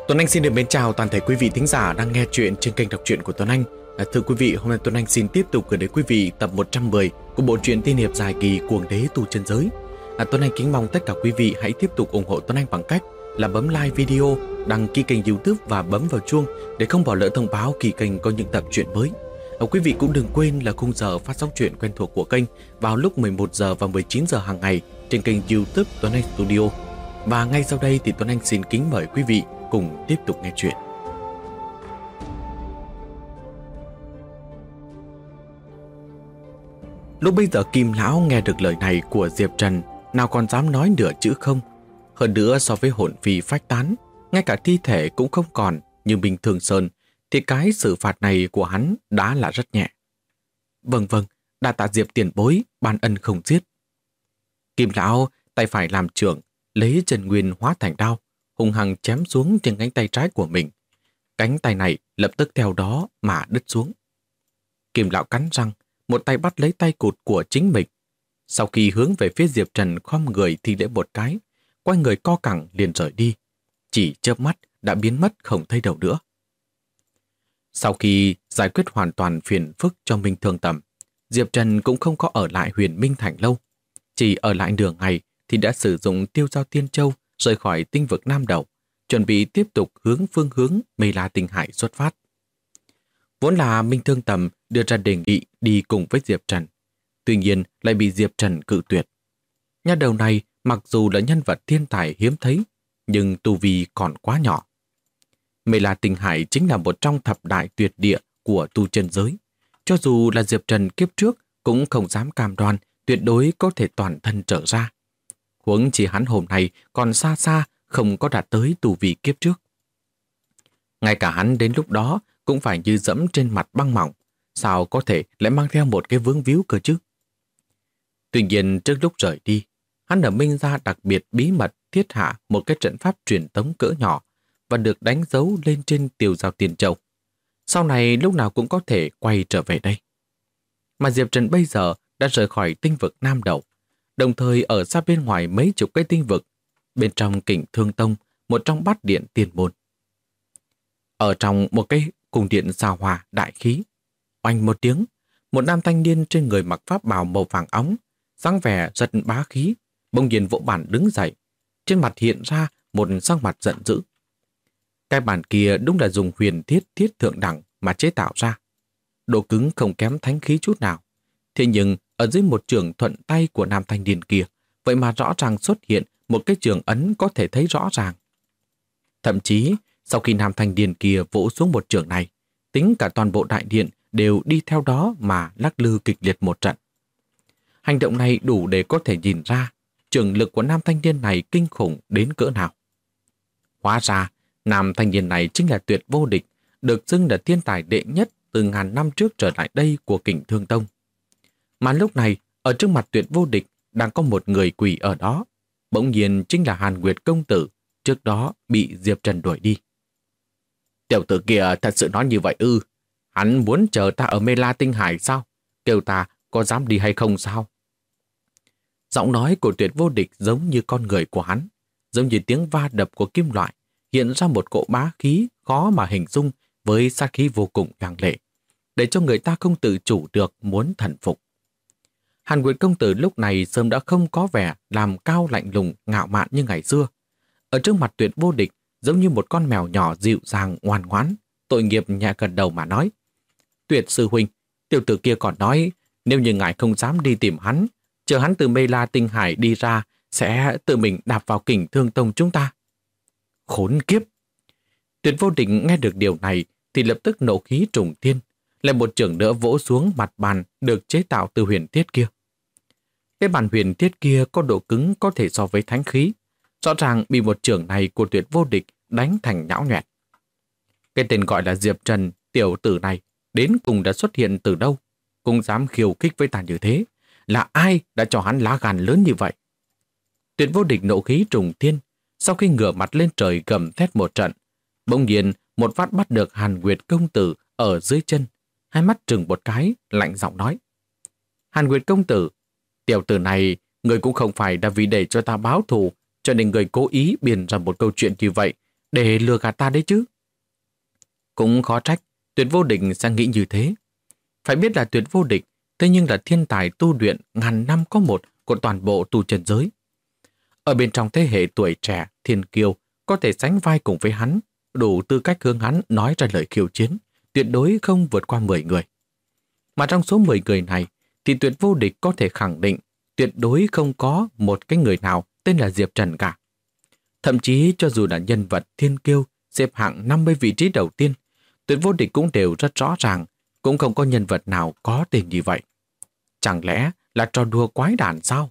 Tuấn Anh xin được mến chào toàn thể quý vị thính giả đang nghe chuyện trên kênh đọc truyện của Tuấn Anh. Thưa quý vị, hôm nay Tuấn Anh xin tiếp tục gửi đến quý vị tập 110 của bộ truyện tiên hiệp dài kỳ Cuồng Đế Tu Chân Giới. Tuấn Anh kính mong tất cả quý vị hãy tiếp tục ủng hộ Tuấn Anh bằng cách là bấm like video, đăng ký kênh YouTube và bấm vào chuông để không bỏ lỡ thông báo khi kênh có những tập truyện mới. Quý vị cũng đừng quên là khung giờ phát sóng truyện quen thuộc của kênh vào lúc 11 giờ và 19 giờ hàng ngày trên kênh YouTube Tuấn Anh Studio. Và ngay sau đây thì Tuấn Anh xin kính mời quý vị cùng tiếp tục nghe chuyện. Lúc bây giờ Kim Lão nghe được lời này của Diệp Trần, nào còn dám nói nửa chữ không. Hơn nữa, so với hồn phi phách tán, ngay cả thi thể cũng không còn như Minh Thương Sơn, thì cái xử phạt này của hắn đã là rất nhẹ. Vâng, đa tạ Diệp tiền bối, ban ân không giết. Kim Lão tay phải làm trưởng, lấy chân nguyên hóa thành đao, hung hăng chém xuống trên cánh tay trái của mình. Cánh tay này lập tức theo đó mà đứt xuống. Kim Lão cắn răng, một tay bắt lấy tay cụt của chính mình. Sau khi hướng về phía Diệp Trần khom người thi lễ một cái, quay người co cẳng liền rời đi. Chỉ chớp mắt đã biến mất không thấy đâu nữa. Sau khi giải quyết hoàn toàn phiền phức cho Minh Thương Tầm, Diệp Trần cũng không có ở lại Huyền Minh Thành lâu. Chỉ ở lại nửa ngày thì đã sử dụng Tiêu Giao Tiên Châu rời khỏi tinh vực Nam Đầu, chuẩn bị tiếp tục phương hướng Mê La Tinh Hải xuất phát. Vốn là Minh Thương Tầm đưa ra đề nghị đi cùng với Diệp Trần, tuy nhiên lại bị Diệp Trần cự tuyệt. Nhà đầu này mặc dù là nhân vật thiên tài hiếm thấy, nhưng tu vi còn quá nhỏ. Mê La Tinh Hải chính là một trong thập đại tuyệt địa của tu chân giới. Cho dù là Diệp Trần kiếp trước cũng không dám cam đoan tuyệt đối có thể toàn thân trở ra. Huống chỉ hắn hôm nay còn xa xa không có đạt tới tu vi kiếp trước. Ngay cả hắn đến lúc đó cũng phải như dẫm trên mặt băng mỏng, sao có thể lại mang theo một cái vướng víu cơ chứ? Tuy nhiên trước lúc rời đi, hắn ở Minh Gia đặc biệt bí mật thiết hạ một cái trận pháp truyền tống cỡ nhỏ và được đánh dấu lên trên Tiêu Giao Tiên Châu. Sau này lúc nào cũng có thể quay trở về đây. Mà Diệp Trần bây giờ đã rời khỏi tinh vực Nam Đầu, đồng thời ở xa bên ngoài mấy chục cái tinh vực, bên trong Kình Thương Tông, một trong bát điện tiền môn. Ở trong một cái cung điện xa hoa đại khí, oanh một tiếng, một nam thanh niên trên người mặc pháp bào màu vàng óng, dáng vẻ rất bá khí, bỗng nhiên vỗ bàn đứng dậy, trên mặt hiện ra một sắc mặt giận dữ. Cái bàn kia đúng là dùng huyền thiết thượng đẳng mà chế tạo ra, độ cứng không kém thánh khí chút nào. Thế nhưng ở dưới một trường thuận tay của nam thanh niên kia, vậy mà rõ ràng xuất hiện một cái trường ấn có thể thấy rõ ràng. Thậm chí, sau khi nam thanh niên kia vỗ xuống một trường này, tính cả toàn bộ đại điện đều đi theo đó mà lắc lư kịch liệt một trận. Hành động này đủ để có thể nhìn ra trường lực của nam thanh niên này kinh khủng đến cỡ nào. Hóa ra, nam thanh niên này chính là tuyệt vô địch, được xưng là thiên tài đệ nhất từ ngàn năm trước trở lại đây của Kình Thương Tông. Mà lúc này, ở trước mặt tuyệt vô địch đang có một người quỳ ở đó, bỗng nhiên chính là Hàn Nguyệt công tử, trước đó bị Diệp Trần đuổi đi. Tiểu tử kia thật sự nói như vậy ư? Hắn muốn chờ ta ở Mê La Tinh Hải sao? Kêu ta có dám đi hay không sao? Giọng nói của tuyệt vô địch giống như con người của hắn, giống như tiếng va đập của kim loại, hiện ra một cỗ bá khí khó mà hình dung với sát khí vô cùng lăng lệ, để cho người ta không tự chủ được muốn thần phục. Hàn Nguyệt công tử lúc này sớm đã không có vẻ làm cao lạnh lùng ngạo mạn như ngày xưa. Ở trước mặt tuyệt vô địch, giống như một con mèo nhỏ dịu dàng ngoan ngoãn, tội nghiệp nhẹ gần đầu mà nói: Tuyệt sư huynh, tiểu tử kia còn nói nếu như ngài không dám đi tìm hắn, chờ hắn từ Mê La Tinh Hải đi ra, sẽ tự mình đạp vào Kình Thương Tông chúng ta. Khốn kiếp! Tuyệt vô địch nghe được điều này thì lập tức nộ khí trùng thiên, lại một chưởng nữa vỗ xuống mặt bàn được chế tạo từ huyền thiết kia. Cái bàn huyền thiết kia có độ cứng có thể so với thánh khí, rõ ràng bị một chưởng này của tuyệt vô địch đánh thành nhão nhoẹt. Cái tên gọi là Diệp Trần, tiểu tử này, đến cùng đã xuất hiện từ đâu? Cũng dám khiêu khích với ta như thế. Là ai đã cho hắn lá gan lớn như vậy? Tuyệt vô địch nộ khí trùng thiên, sau khi ngửa mặt lên trời gầm thét một trận, bỗng nhiên một phát bắt được Hàn Nguyệt công tử ở dưới chân, hai mắt trừng một cái, lạnh giọng nói: Hàn Nguyệt công tử, tiểu tử này, người cũng không phải là vì để cho ta báo thù, cho nên người cố ý biên ra một câu chuyện như vậy, để lừa gạt ta đấy chứ. Cũng khó trách, Tuyệt Vô Địch sẽ nghĩ như thế. Phải biết là Tuyệt Vô Địch, thế nhưng là thiên tài tu luyện ngàn năm có một của toàn bộ tu chân giới. Ở bên trong thế hệ tuổi trẻ, thiên kiêu, có thể sánh vai cùng với hắn, đủ tư cách hướng hắn nói ra lời khiêu chiến, tuyệt đối không vượt qua 10 người. Mà trong số 10 người này, thì Tuyệt Vô Địch có thể khẳng định tuyệt đối không có một cái người nào tên là Diệp Trần cả. Thậm chí cho dù là nhân vật thiên kiêu xếp hạng 50 vị trí đầu tiên, Tuyệt Vô Địch cũng đều rất rõ ràng, cũng không có nhân vật nào có tên như vậy. Chẳng lẽ là trò đùa quái đản sao?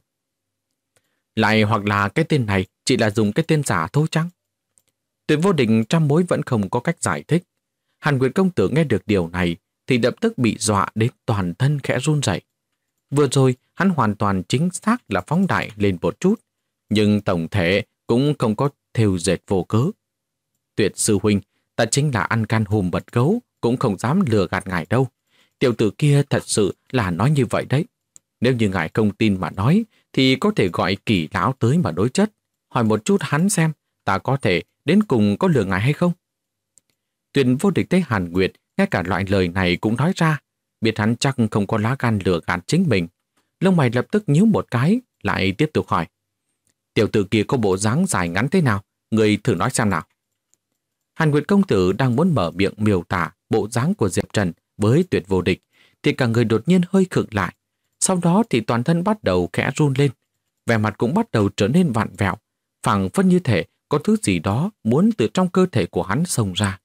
Lại hoặc là cái tên này chỉ là dùng cái tên giả thôi chăng? Tuyệt Vô Địch trăm mối vẫn không có cách giải thích. Hàn Nguyệt công tử nghe được điều này thì lập tức bị dọa đến toàn thân khẽ run rẩy. Vừa rồi hắn hoàn toàn chính xác là phóng đại lên một chút, nhưng tổng thể cũng không có thêu dệt vô cớ. Tuyệt sư huynh, ta chính là ăn gan hùm mật gấu, cũng không dám lừa gạt ngài đâu. Tiểu tử kia thật sự là nói như vậy đấy. Nếu như ngài không tin mà nói, thì có thể gọi Kỳ lão tới mà đối chất. Hỏi một chút hắn xem, ta có thể đến cùng có lừa ngài hay không? Tuyệt Vô Địch thấy Hàn Nguyệt ngay cả loại lời này cũng nói ra, biết hắn chắc không có lá gan lừa gạt chính mình. Lông mày lập tức nhíu một cái, lại tiếp tục hỏi. Tiểu tử kia có bộ dáng dài ngắn thế nào? Người thử nói xem nào. Hàn Nguyệt công tử đang muốn mở miệng miêu tả bộ dáng của Diệp Trần với Tuyệt Vô Địch, thì cả người đột nhiên hơi khựng lại. Sau đó thì toàn thân bắt đầu khẽ run lên, vẻ mặt cũng bắt đầu trở nên vặn vẹo, phảng phất như thể có thứ gì đó muốn từ trong cơ thể của hắn xông ra.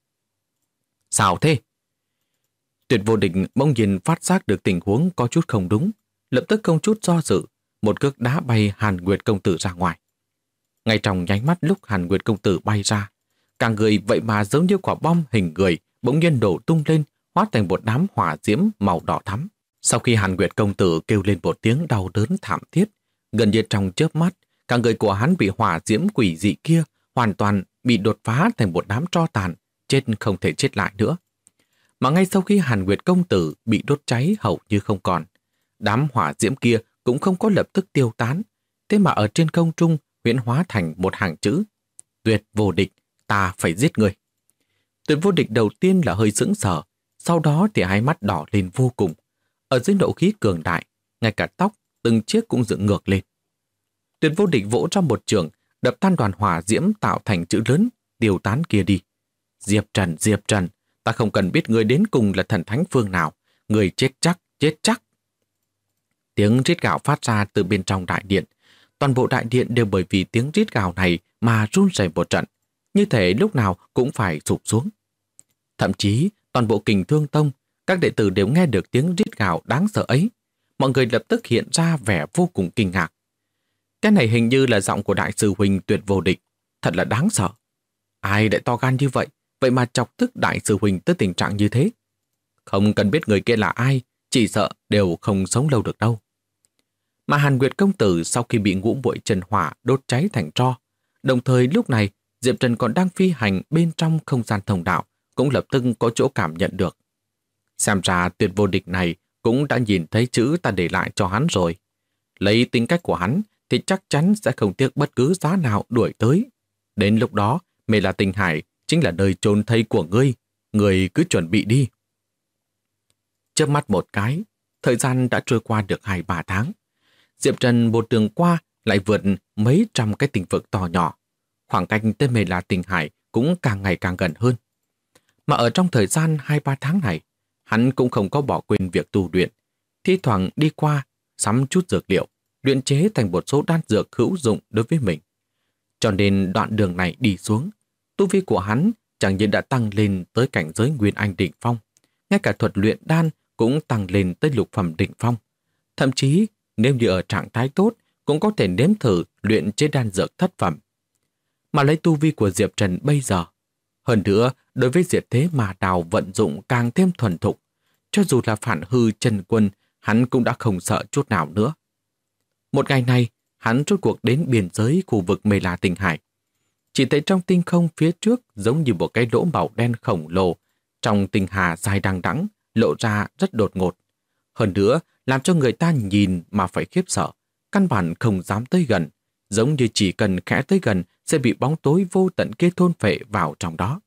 Sao thế? Tuyệt Vô Địch bỗng nhiên phát giác được tình huống có chút không đúng, lập tức không chút do dự, một cước đá bay Hàn Nguyệt công tử ra ngoài. Ngay trong nháy mắt lúc Hàn Nguyệt công tử bay ra, cả người vậy mà giống như quả bom hình người bỗng nhiên đổ tung lên, hóa thành một đám hỏa diễm màu đỏ thắm. Sau khi Hàn Nguyệt công tử kêu lên một tiếng đau đớn thảm thiết, gần như trong chớp mắt, cả người của hắn bị hỏa diễm quỷ dị kia hoàn toàn bị đột phá thành một đám tro tàn, chết không thể chết lại nữa. Mà ngay sau khi Hàn Nguyệt công tử bị đốt cháy hầu như không còn, đám hỏa diễm kia cũng không có lập tức tiêu tán, thế mà ở trên không trung huyễn hóa thành một hàng chữ: Tuyệt Vô Địch, ta phải giết người. Tuyệt Vô Địch đầu tiên là hơi sững sờ, sau đó thì hai mắt đỏ lên vô cùng. Ở dưới nộ khí cường đại, ngay cả tóc từng chiếc cũng dựng ngược lên. Tuyệt Vô Địch vỗ ra một trường, đập tan đoàn hỏa diễm tạo thành chữ lớn, tiêu tán kia đi. Diệp Trần, Diệp Trần, ta không cần biết người đến cùng là thần thánh phương nào, người chết chắc, chết chắc. Tiếng rít gào phát ra từ bên trong đại điện. Toàn bộ đại điện đều bởi vì tiếng rít gào này mà run rẩy một trận, như thể lúc nào cũng phải sụp xuống. Thậm chí, toàn bộ Kình Thương Tông, các đệ tử đều nghe được tiếng rít gào đáng sợ ấy. Mọi người lập tức hiện ra vẻ vô cùng kinh ngạc. Cái này hình như là giọng của đại sư huynh Tuyệt Vô Địch, thật là đáng sợ. Ai lại to gan như vậy, vậy mà chọc tức đại sư huynh tới tình trạng như thế? Không cần biết người kia là ai, chỉ sợ đều không sống lâu được đâu. Mà Hàn Nguyệt công tử sau khi bị ngũ muội chân hỏa đốt cháy thành tro, đồng thời lúc này Diệp Trần còn đang phi hành bên trong không gian thông đạo, cũng lập tức có chỗ cảm nhận được. Xem ra Tuyệt Vô Địch này cũng đã nhìn thấy chữ ta để lại cho hắn rồi. Lấy tính cách của hắn thì chắc chắn sẽ không tiếc bất cứ giá nào đuổi tới. Đến lúc đó, Mê La Tinh Hải chính là nơi chôn thây của ngươi. Ngươi cứ chuẩn bị đi. Chớp mắt một cái, thời gian đã trôi qua được 2-3 tháng. Diệp Trần một đường qua lại vượt mấy trăm cái tinh vực to nhỏ. Khoảng cách tới Mê La Tinh Hải cũng càng ngày càng gần hơn. Mà ở trong thời gian 2-3 tháng này, hắn cũng không có bỏ quên việc tu luyện. Thi thoảng đi qua, sắm chút dược liệu, luyện chế thành một số đan dược hữu dụng đối với mình. Cho nên đoạn đường này đi xuống, tu vi của hắn chẳng những đã tăng lên tới cảnh giới Nguyên Anh đỉnh phong, ngay cả thuật luyện đan cũng tăng lên tới lục phẩm đỉnh phong. Thậm chí, nếu như ở trạng thái tốt, cũng có thể nếm thử luyện chế đan dược thất phẩm. Mà lấy tu vi của Diệp Trần bây giờ, hơn nữa, đối với diệt thế mà đào vận dụng càng thêm thuần thục, cho dù là phản hư chân quân, hắn cũng đã không sợ chút nào nữa. Một ngày này, hắn rốt cuộc đến biên giới khu vực Mê La Tinh Hải. Chỉ thấy trong tinh không phía trước giống như một cái lỗ màu đen khổng lồ, trong tinh hà dài đằng đẵng lộ ra rất đột ngột. Hơn nữa, làm cho người ta nhìn mà phải khiếp sợ, căn bản không dám tới gần, giống như chỉ cần khẽ tới gần sẽ bị bóng tối vô tận kia thôn phệ vào trong đó.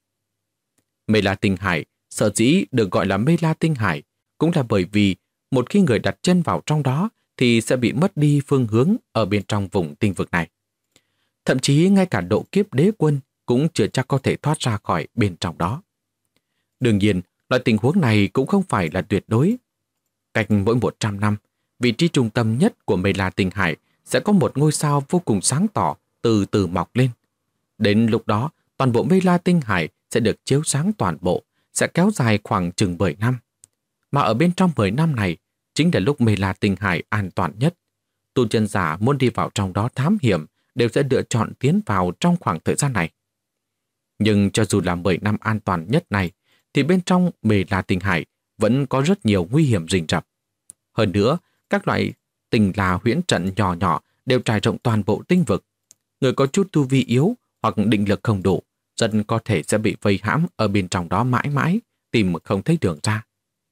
Mê La Tinh Hải sở dĩ được gọi là Mê La Tinh Hải cũng là bởi vì một khi người đặt chân vào trong đó thì sẽ bị mất đi phương hướng ở bên trong vùng tinh vực này. Thậm chí ngay cả độ kiếp đế quân cũng chưa chắc có thể thoát ra khỏi bên trong đó. Đương nhiên, loại tình huống này cũng không phải là tuyệt đối. Cách mỗi 100 năm, vị trí trung tâm nhất của Mê La Tinh Hải sẽ có một ngôi sao vô cùng sáng tỏ từ từ mọc lên. Đến lúc đó, toàn bộ Mê La Tinh Hải sẽ được chiếu sáng toàn bộ, sẽ kéo dài khoảng chừng 10 năm. Mà ở bên trong 10 năm này, chính là lúc Mê La Tinh Hải an toàn nhất. Tu chân giả muốn đi vào trong đó thám hiểm đều sẽ lựa chọn tiến vào trong khoảng thời gian này. Nhưng cho dù là 10 năm an toàn nhất này, thì bên trong Mê La Tinh Hải vẫn có rất nhiều nguy hiểm rình rập. Hơn nữa, các loại tình là huyễn trận nhỏ nhỏ đều trải rộng toàn bộ tinh vực. Người có chút tu vi yếu hoặc định lực không đủ, dần có thể sẽ bị vây hãm ở bên trong đó mãi mãi, tìm không thấy đường ra.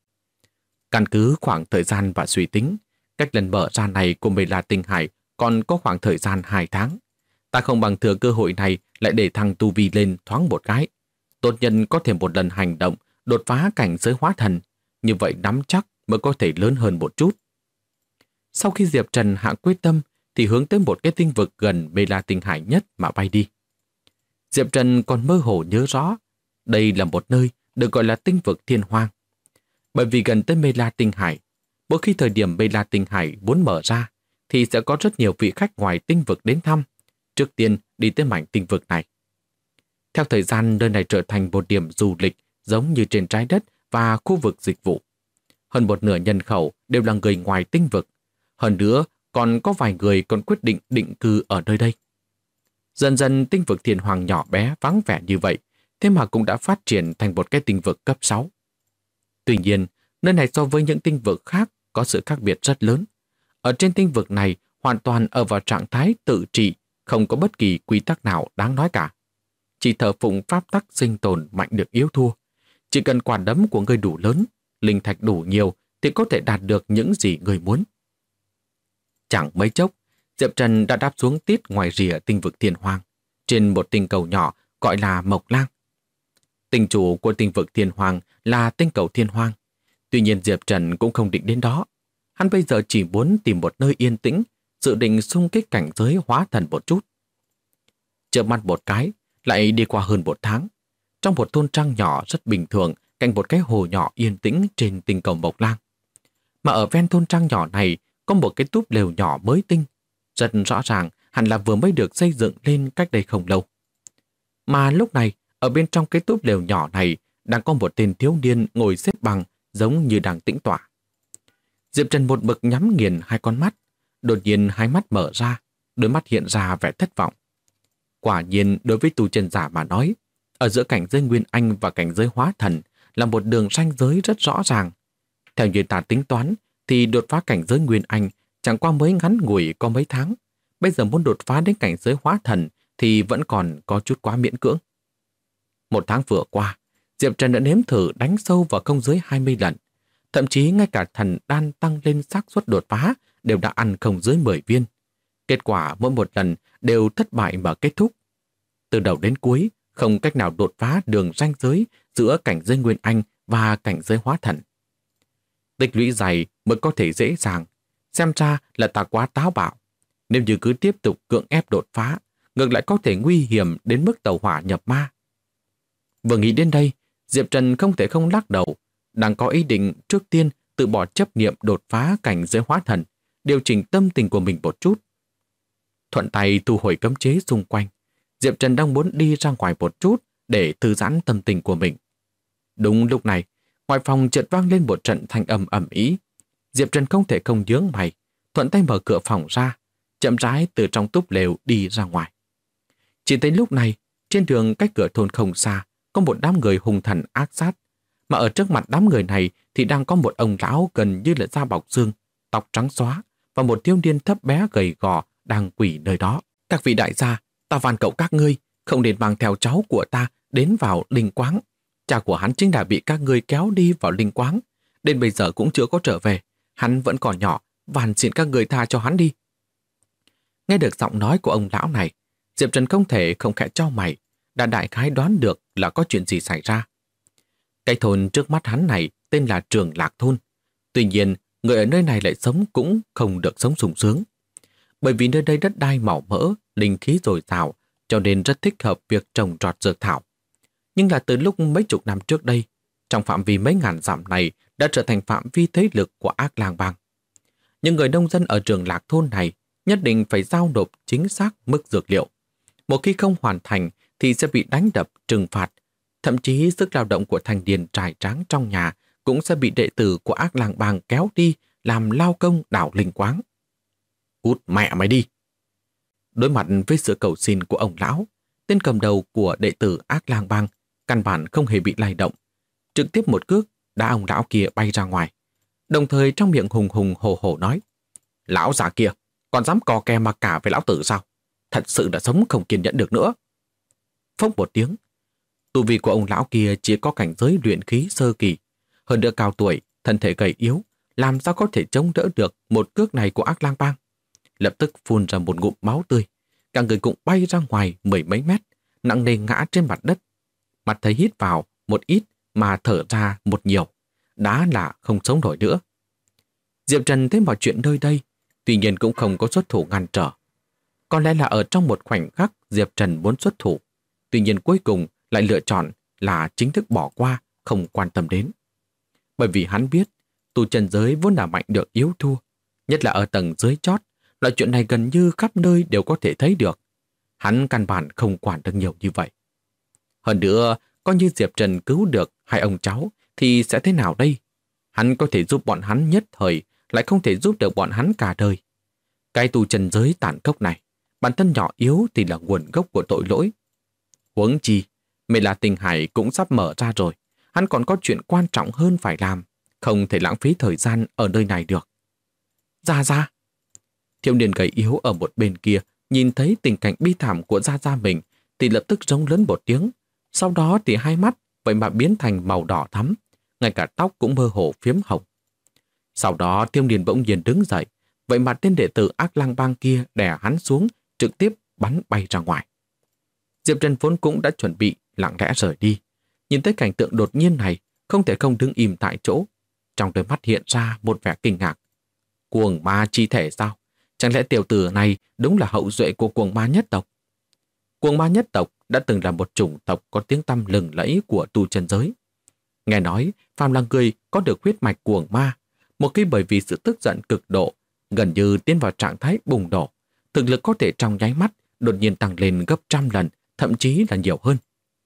Căn cứ khoảng thời gian và suy tính, cách lần mở ra này của Mê La Tinh Hải còn có khoảng thời gian 2 tháng. Ta không bằng thừa cơ hội này lại để thằng tu vi lên thoáng một cái. Tốt nhân có thể một lần hành động, đột phá cảnh giới hóa thần, như vậy nắm chắc mới có thể lớn hơn một chút. Sau khi Diệp Trần hạ quyết tâm, thì hướng tới một cái tinh vực gần Mê La Tinh Hải nhất mà bay đi. Diệp Trần còn mơ hồ nhớ rõ, đây là một nơi được gọi là tinh vực Thiên Hoang. Bởi vì gần tới Mê La Tinh Hải, mỗi khi thời điểm Mê La Tinh Hải muốn mở ra, thì sẽ có rất nhiều vị khách ngoài tinh vực đến thăm, trước tiên đi tới mảnh tinh vực này. Theo thời gian, nơi này trở thành một điểm du lịch giống như trên trái đất và khu vực dịch vụ. Hơn một nửa nhân khẩu đều là người ngoài tinh vực. Hơn nữa, còn có vài người còn quyết định định cư ở nơi đây. Dần dần tinh vực Thiên Hoàng nhỏ bé vắng vẻ như vậy, thế mà cũng đã phát triển thành một cái tinh vực cấp 6. Tuy nhiên, nơi này so với những tinh vực khác có sự khác biệt rất lớn. Ở trên tinh vực này, hoàn toàn ở vào trạng thái tự trị, không có bất kỳ quy tắc nào đáng nói cả. Chỉ thờ phụng pháp tắc sinh tồn mạnh được yếu thua. Chỉ cần quả đấm của người đủ lớn, linh thạch đủ nhiều thì có thể đạt được những gì người muốn. Chẳng mấy chốc, Diệp Trần đã đáp xuống tít ngoài rìa tinh vực Thiên Hoang, trên một tinh cầu nhỏ gọi là Mộc Lang. Tinh chủ của tinh vực Thiên Hoang là tinh cầu Thiên Hoang. Tuy nhiên Diệp Trần cũng không định đến đó. Hắn bây giờ chỉ muốn tìm một nơi yên tĩnh, dự định xung kích cảnh giới hóa thần một chút. Chợp mắt một cái, lại đi qua hơn 1 tháng. Trong một thôn trang nhỏ rất bình thường, cạnh một cái hồ nhỏ yên tĩnh trên tinh cầu Mộc Lang. Mà ở ven thôn trang nhỏ này có một cái túp lều nhỏ mới tinh. Rất rõ ràng hẳn là vừa mới được xây dựng lên cách đây không lâu. Mà lúc này, ở bên trong cái túp lều nhỏ này đang có một tên thiếu niên ngồi xếp bằng giống như đang tĩnh tọa. Diệp Trần một mực nhắm nghiền 2 con mắt, đột nhiên 2 mắt mở ra, đôi mắt hiện ra vẻ thất vọng. Quả nhiên đối với tu chân giả mà nói, ở giữa cảnh giới Nguyên Anh và cảnh giới hóa thần là một đường ranh giới rất rõ ràng. Theo như ta tính toán, thì đột phá cảnh giới Nguyên Anh chẳng qua mới ngắn ngủi có mấy tháng. Bây giờ muốn đột phá đến cảnh giới hóa thần thì vẫn còn có chút quá miễn cưỡng. 1 tháng vừa qua, Diệp Trần đã nếm thử đánh sâu vào không dưới 20 lần. Thậm chí ngay cả thần đan tăng lên xác suất đột phá đều đã ăn không dưới 10 viên. Kết quả mỗi một lần đều thất bại mà kết thúc. Từ đầu đến cuối, không cách nào đột phá đường ranh giới giữa cảnh giới Nguyên Anh và cảnh giới hóa thần. Tích lũy dày mới có thể dễ dàng. Xem ra là ta quá táo bạo. Nếu như cứ tiếp tục cưỡng ép đột phá, ngược lại có thể nguy hiểm đến mức tàu hỏa nhập ma. Vừa nghĩ đến đây, Diệp Trần không thể không lắc đầu, đang có ý định trước tiên tự bỏ chấp niệm đột phá cảnh giới hóa thần, điều chỉnh tâm tình của mình một chút. Thuận tay thu hồi cấm chế xung quanh, Diệp Trần đang muốn đi ra ngoài một chút để thư giãn tâm tình của mình. Đúng lúc này, ngoài phòng chợt vang lên một trận thanh âm ầm ĩ. Diệp Trần không thể không nhướng mày, thuận tay mở cửa phòng ra, chậm rãi từ trong túp lều đi ra ngoài. Chỉ thấy lúc này, trên đường cách cửa thôn không xa, có một đám người hung thần ác sát, mà ở trước mặt đám người này thì đang có một ông lão gần như là da bọc xương, tóc trắng xóa và một thiếu niên thấp bé gầy gò đang quỳ nơi đó. Các vị đại gia, ta van cậu các ngươi không nên mang theo cháu của ta đến vào linh quáng. Cha của hắn chính là bị các ngươi kéo đi vào linh quáng, đến bây giờ cũng chưa có trở về. Hắn vẫn còn nhỏ, van xin các ngươi tha cho hắn đi. Nghe được giọng nói của ông lão này, Diệp Trần không thể không khẽ chau mày, đã đại khái đoán được là có chuyện gì xảy ra. Cái thôn trước mắt hắn này tên là Trường Lạc Thôn. Tuy nhiên, người ở nơi này lại sống cũng không được sống sung sướng. Bởi vì nơi đây đất đai màu mỡ, linh khí dồi dào, cho nên rất thích hợp việc trồng trọt dược thảo. Nhưng là từ lúc mấy chục năm trước đây, trong phạm vi mấy ngàn dặm này đã trở thành phạm vi thế lực của Ác Lang Bang. Những người nông dân ở Trường Lạc Thôn này nhất định phải giao nộp chính xác mức dược liệu. Một khi không hoàn thành thì sẽ bị đánh đập, trừng phạt. Thậm chí sức lao động của thành niên trải tráng trong nhà cũng sẽ bị đệ tử của Ác Lang Bang kéo đi làm lao công đảo linh quáng. Cút mẹ mày đi! Đối mặt với sự cầu xin của ông lão, tên cầm đầu của đệ tử Ác Lang Bang căn bản không hề bị lay động. Trực tiếp một cước đá ông lão kia bay ra ngoài. Đồng thời trong miệng hùng hùng hổ hổ nói: Lão già kia, còn dám cò kè mà cả với lão tử sao? Thật sự đã sống không kiên nhẫn được nữa. Phốc một tiếng, tu vi của ông lão kia chỉ có cảnh giới luyện khí sơ kỳ. Hơn nữa cao tuổi, thân thể gầy yếu, làm sao có thể chống đỡ được một cước này của Ác Lang Bang. Lập tức phun ra một ngụm máu tươi, cả người cũng bay ra ngoài mười mấy mét, nặng nề ngã trên mặt đất. Mặt thấy hít vào một ít mà thở ra một nhiều, đã là không sống nổi nữa. Diệp Trần thấy mọi chuyện nơi đây, tuy nhiên cũng không có xuất thủ ngăn trở. Có lẽ là ở trong một khoảnh khắc Diệp Trần muốn xuất thủ, tuy nhiên cuối cùng lại lựa chọn là chính thức bỏ qua, không quan tâm đến. Bởi vì hắn biết, tu chân giới vốn là mạnh được yếu thua, nhất là ở tầng dưới chót, loại chuyện này gần như khắp nơi đều có thể thấy được. Hắn căn bản không quản được nhiều như vậy. Hơn nữa, coi như Diệp Trần cứu được hai ông cháu thì sẽ thế nào đây? Hắn có thể giúp bọn hắn nhất thời, lại không thể giúp được bọn hắn cả đời. Cái tu chân giới tàn khốc này, bản thân nhỏ yếu thì là nguồn gốc của tội lỗi. Huống chi, Mê La Tinh Hải cũng sắp mở ra rồi, hắn còn có chuyện quan trọng hơn phải làm, không thể lãng phí thời gian ở nơi này được. Gia Gia! Thiếu niên gầy yếu ở một bên kia nhìn thấy tình cảnh bi thảm của Gia Gia mình thì lập tức rống lớn một tiếng. Sau đó thì hai mắt vậy mà biến thành màu đỏ thắm, ngay cả tóc cũng mơ hồ phiếm hồng. Sau đó thiếu niên bỗng nhiên đứng dậy, vậy mà tên đệ tử Ác Lang Bang kia đè hắn xuống, trực tiếp bắn bay ra ngoài. Diệp Trần vốn cũng đã chuẩn bị lặng lẽ rời đi. Nhìn thấy cảnh tượng đột nhiên này, không thể không đứng im tại chỗ. Trong đôi mắt hiện ra một vẻ kinh ngạc. Cuồng ma chi thể sao? Chẳng lẽ tiểu tử này đúng là hậu duệ của cuồng ma nhất tộc? Cuồng ma nhất tộc đã từng là một chủng tộc có tiếng tăm lừng lẫy của tu chân giới. Nghe nói, phàm là người có được huyết mạch cuồng ma, một khi bởi vì sự tức giận cực độ, gần như tiến vào trạng thái bùng nổ, thực lực có thể trong nháy mắt đột nhiên tăng lên gấp 100 lần, thậm chí là nhiều hơn.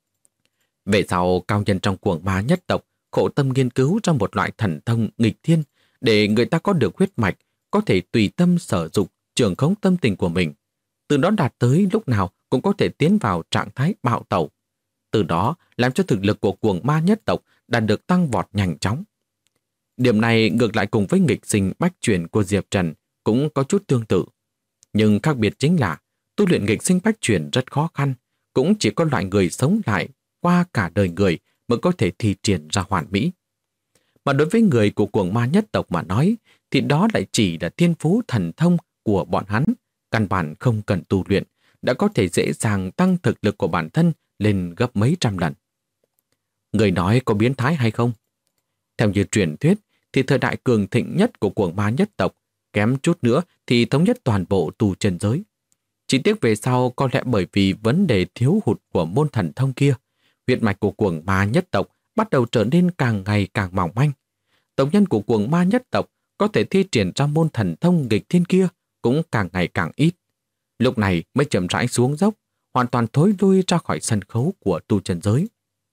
Về sau, cao nhân trong cuồng ma nhất tộc khổ tâm nghiên cứu ra một loại thần thông nghịch thiên để người ta có được huyết mạch, có thể tùy tâm sở dục, trưởng khống tâm tình của mình. Từ đó đạt tới lúc nào cũng có thể tiến vào trạng thái bạo tẩu. Từ đó làm cho thực lực của cuồng ma nhất tộc đạt được tăng vọt nhanh chóng. Điểm này ngược lại cùng với nghịch sinh bách chuyển của Diệp Trần cũng có chút tương tự. Nhưng khác biệt chính là tu luyện nghịch sinh bách chuyển rất khó khăn, cũng chỉ có loại người sống lại qua cả đời người mới có thể thi triển ra hoàn mỹ. Mà đối với người của cuồng ma nhất tộc mà nói, thì đó lại chỉ là thiên phú thần thông của bọn hắn, căn bản không cần tu luyện, đã có thể dễ dàng tăng thực lực của bản thân lên gấp mấy trăm lần. Người nói có biến thái hay không? Theo như truyền thuyết, thì thời đại cường thịnh nhất của cuồng ma nhất tộc, kém chút nữa thì thống nhất toàn bộ tu chân giới. Chỉ tiếc về sau có lẽ bởi vì vấn đề thiếu hụt của môn thần thông kia, huyết mạch của cuồng ma nhất tộc bắt đầu trở nên càng ngày càng mỏng manh. Tộc nhân của cuồng ma nhất tộc có thể thi triển ra môn thần thông nghịch thiên kia cũng càng ngày càng ít. Lúc này mới chậm rãi xuống dốc, hoàn toàn thối lui ra khỏi sân khấu của tu chân giới.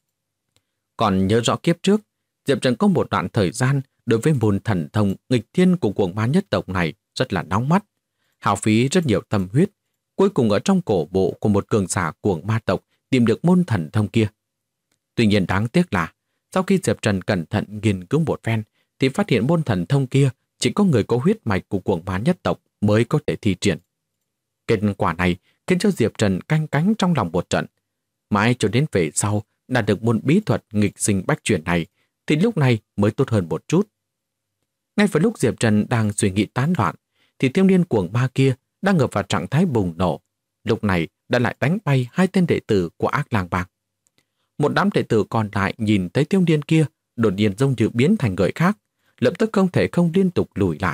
Còn nhớ rõ kiếp trước, Diệp Trần có một đoạn thời gian đối với môn thần thông nghịch thiên của cuồng ma nhất tộc này rất là nóng mắt, hao phí rất nhiều tâm huyết, cuối cùng ở trong cổ bộ của một cường giả cuồng ma tộc tìm được môn thần thông kia. Tuy nhiên đáng tiếc là, sau khi Diệp Trần cẩn thận nghiên cứu một phen, thì phát hiện môn thần thông kia chỉ có người có huyết mạch của cuồng ma nhất tộc mới có thể thi triển. Kết quả này khiến cho Diệp Trần canh cánh trong lòng một trận. Mãi cho đến về sau đạt được môn bí thuật nghịch sinh bách chuyển này, thì lúc này mới tốt hơn một chút. Ngay vào lúc Diệp Trần đang suy nghĩ tán loạn, thì thiếu niên cuồng ma kia đang ở vào trạng thái bùng nổ, lúc này đã lại đánh bay 2 tên đệ tử của Ác Lang Bang. Một đám đệ tử còn lại nhìn thấy thiếu niên kia đột nhiên giống như biến thành người khác, lập tức không thể không liên tục lùi lại.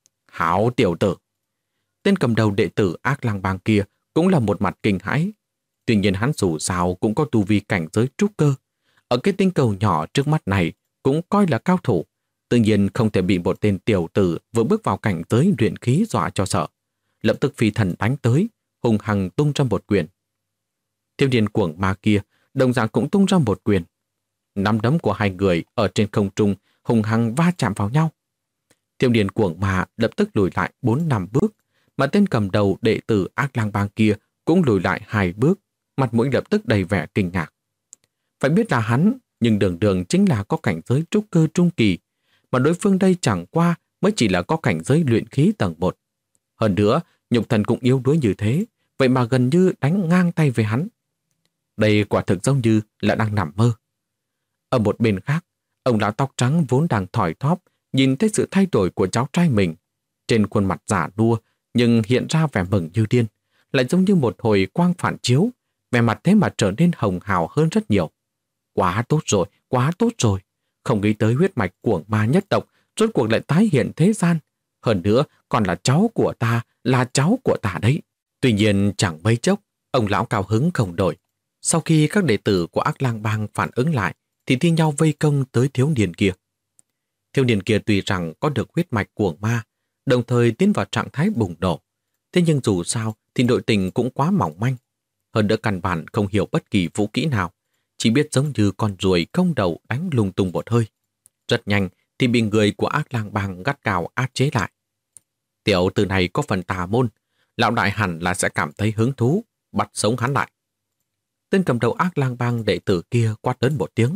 Hảo tiểu tử! Tên cầm đầu đệ tử Ác Lang Bang kia cũng là một mặt kinh hãi. Tuy nhiên hắn dù sao cũng có tu vi cảnh giới trúc cơ. Ở cái tinh cầu nhỏ trước mắt này cũng coi là cao thủ. Tự nhiên không thể bị một tên tiểu tử vừa bước vào cảnh giới luyện khí dọa cho sợ. Lập tức phi thần đánh tới, hùng hằng tung ra một quyền. Thiếu niên cuồng ma kia đồng dạng cũng tung ra một quyền. Nắm đấm của hai người ở trên không trung hùng hăng va chạm vào nhau. Thiếu niên cuồng ma lập tức lùi lại 4-5 bước, mà tên cầm đầu đệ tử Ác Lang Bang kia cũng lùi lại 2 bước, mặt mũi lập tức đầy vẻ kinh ngạc. Phải biết là hắn, nhưng đường đường chính là có cảnh giới trúc cơ trung kỳ, mà đối phương đây chẳng qua mới chỉ là có cảnh giới luyện khí tầng 1. Hơn nữa, nhục thân cũng yếu đuối như thế, vậy mà gần như đánh ngang tay với hắn. Đây quả thực giống như là đang nằm mơ. Ở một bên khác, ông lão tóc trắng vốn đang thỏi thóp, nhìn thấy sự thay đổi của cháu trai mình. Trên khuôn mặt giả đua, nhưng hiện ra vẻ mừng như điên, lại giống như một hồi quang phản chiếu, vẻ mặt thế mà trở nên hồng hào hơn rất nhiều. Quá tốt rồi, quá tốt rồi. Không nghĩ tới huyết mạch của ma nhất tộc rốt cuộc lại tái hiện thế gian. Hơn nữa, còn là cháu của ta, là cháu của ta đấy. Tuy nhiên chẳng mấy chốc, ông lão cao hứng không đổi. Sau khi các đệ tử của Ác Lang Bang phản ứng lại, thì thi nhau vây công tới thiếu niên kia. Thiếu niên kia tuy rằng có được huyết mạch của ma, đồng thời tiến vào trạng thái bùng nổ. Thế nhưng dù sao thì nội tình cũng quá mỏng manh. Hơn nữa căn bản không hiểu bất kỳ vũ kỹ nào, chỉ biết giống như con ruồi không đầu đánh lung tung một hơi. Rất nhanh thì bị người của Ác Lang Bang gắt gao áp chế lại. Tiểu tử này có phần tà môn, lão đại hẳn là sẽ cảm thấy hứng thú, bắt sống hắn lại. Tên cầm đầu Ác Lang Bang đệ tử kia quát lớn một tiếng.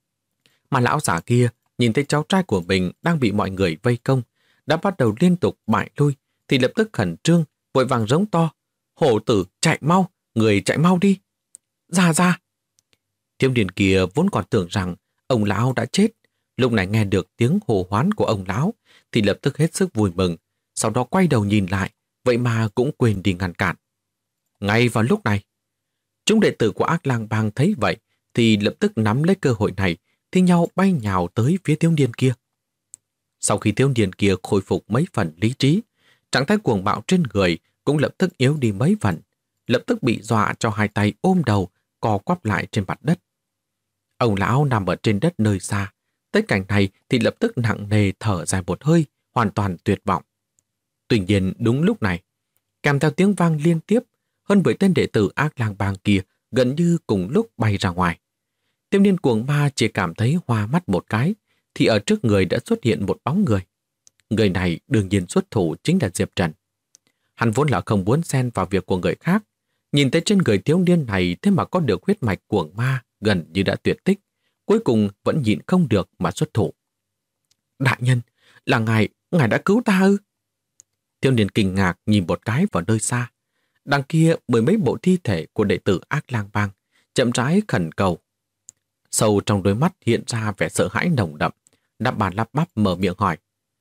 Mà lão giả kia nhìn thấy cháu trai của mình đang bị mọi người vây công, đã bắt đầu liên tục bại lui, thì lập tức khẩn trương, vội vàng rống to. Hổ tử, chạy mau, người chạy mau đi. Ra ra. Thiếu niên kia vốn còn tưởng rằng ông lão đã chết, lúc này nghe được tiếng hô hoán của ông lão thì lập tức hết sức vui mừng, sau đó quay đầu nhìn lại, vậy mà cũng quên đi ngăn cản. Ngay vào lúc này, chúng đệ tử của Ác Lang Bang thấy vậy thì lập tức nắm lấy cơ hội này, thi nhau bay nhào tới phía thiếu niên kia. Sau khi thiếu niên kia khôi phục mấy phần lý trí, trạng thái cuồng bạo trên người cũng lập tức yếu đi mấy phần, lập tức bị dọa cho hai tay ôm đầu, co quắp lại trên mặt đất. Ông lão nằm ở trên đất nơi xa, tới cảnh này thì lập tức nặng nề thở dài một hơi, hoàn toàn tuyệt vọng. Tuy nhiên đúng lúc này, kèm theo tiếng vang liên tiếp, hơn 10 tên đệ tử Ác Lang Bang kia gần như cùng lúc bay ra ngoài. Thiếu niên cuồng ma chỉ cảm thấy hoa mắt một cái, thì ở trước người đã xuất hiện một bóng người. Người này đương nhiên xuất thủ chính là Diệp Trần. Hắn vốn là không muốn xen vào việc của người khác, nhìn thấy trên người thiếu niên này thế mà có được huyết mạch cuồng ma gần như đã tuyệt tích, cuối cùng vẫn nhịn không được mà xuất thủ. Đại nhân, là ngài đã cứu ta ư? Thiếu niên kinh ngạc nhìn một cái vào nơi xa. Đằng kia 10 mấy bộ thi thể của đệ tử Ác Lang Bang chậm rãi khẩn cầu. Sâu trong đôi mắt hiện ra vẻ sợ hãi nồng đậm, đáp bàn lắp bắp mở miệng hỏi.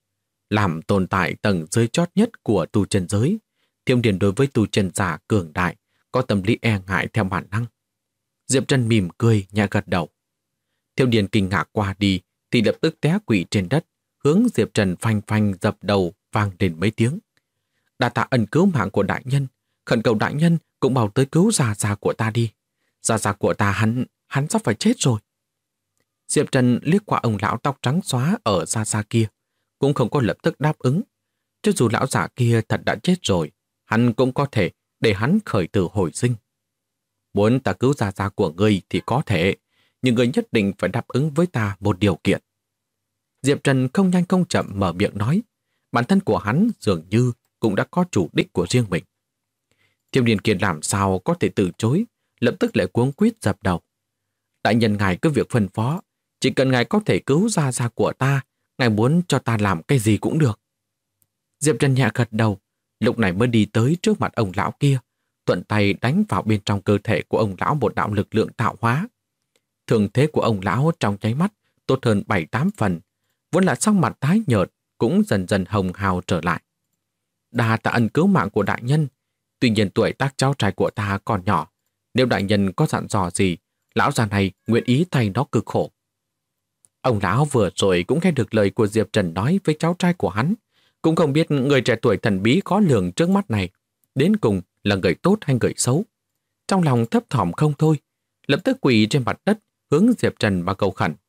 Làm tồn tại tầng dưới chót nhất của tu chân giới, thiếu niên đối với tu chân giả cường đại có tâm lý e ngại theo bản năng. Diệp Trần mỉm cười nhẹ gật đầu. Thiếu niên kinh ngạc qua đi thì lập tức té quỵ trên đất, hướng Diệp Trần phanh phanh dập đầu vang lên mấy tiếng. Đa tạ ân cứu mạng của đại nhân, khẩn cầu đại nhân cũng bảo tới cứu già già của ta đi. Già già của ta hắn sắp phải chết rồi. Diệp Trần liếc qua ông lão tóc trắng xóa ở xa xa kia, cũng không có lập tức đáp ứng. Cho dù lão giả kia thật đã chết rồi, hắn cũng có thể để hắn khởi tử hồi sinh. Muốn ta cứu già già của ngươi thì có thể, nhưng ngươi nhất định phải đáp ứng với ta một điều kiện. Diệp Trần không nhanh không chậm mở miệng nói, bản thân của hắn dường như cũng đã có chủ đích của riêng mình. Thiếu niên kia làm sao có thể từ chối, lập tức lại cuống quýt dập đầu. Đại nhân ngài cứ việc phân phó, chỉ cần ngài có thể cứu già già của ta, ngài muốn cho ta làm cái gì cũng được. Diệp Trần nhẹ gật đầu, lúc này mới đi tới trước mặt ông lão kia, thuận tay đánh vào bên trong cơ thể của ông lão một đạo lực lượng tạo hóa. Thường thế của ông lão trong nháy mắt tốt hơn 7-8 phần, vốn là sắc mặt tái nhợt cũng dần dần hồng hào trở lại. đa tạ ân cứu mạng của đại nhân. Tuy nhiên tuổi tác cháu trai của ta còn nhỏ. Nếu đại nhân có dặn dò gì, lão già này nguyện ý thay nó cực khổ. Ông lão vừa rồi cũng nghe được lời của Diệp Trần nói với cháu trai của hắn. Cũng không biết người trẻ tuổi thần bí khó lường trước mắt này đến cùng là người tốt hay người xấu. Trong lòng thấp thỏm không thôi, lập tức quỳ trên mặt đất hướng Diệp Trần mà cầu khẩn.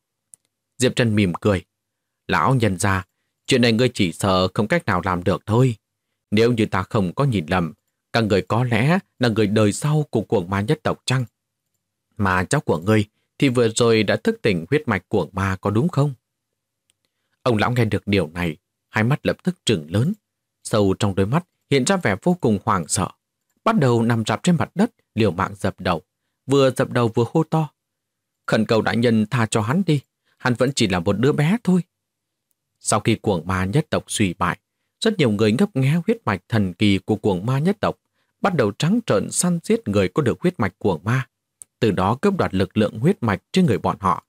Diệp Trần mỉm cười. Lão nhân gia, chuyện này ngươi chỉ sợ không cách nào làm được thôi. Nếu như ta không có nhìn lầm, các người có lẽ là người đời sau của cuồng ma nhất tộc chăng? Mà cháu của ngươi thì vừa rồi đã thức tỉnh huyết mạch cuồng ma có đúng không? Ông lão nghe được điều này, hai mắt lập tức trừng lớn. Sâu trong đôi mắt hiện ra vẻ vô cùng hoảng sợ. Bắt đầu nằm rạp trên mặt đất, liều mạng dập đầu. Vừa dập đầu vừa hô to. Khẩn cầu đại nhân tha cho hắn đi. Hắn vẫn chỉ là một đứa bé thôi. Sau khi cuồng ma nhất tộc suy bại, rất nhiều người ngấp nghé huyết mạch thần kỳ của cuồng ma nhất tộc, bắt đầu trắng trợn săn giết người có được huyết mạch cuồng ma, từ đó cướp đoạt lực lượng huyết mạch trên người bọn họ.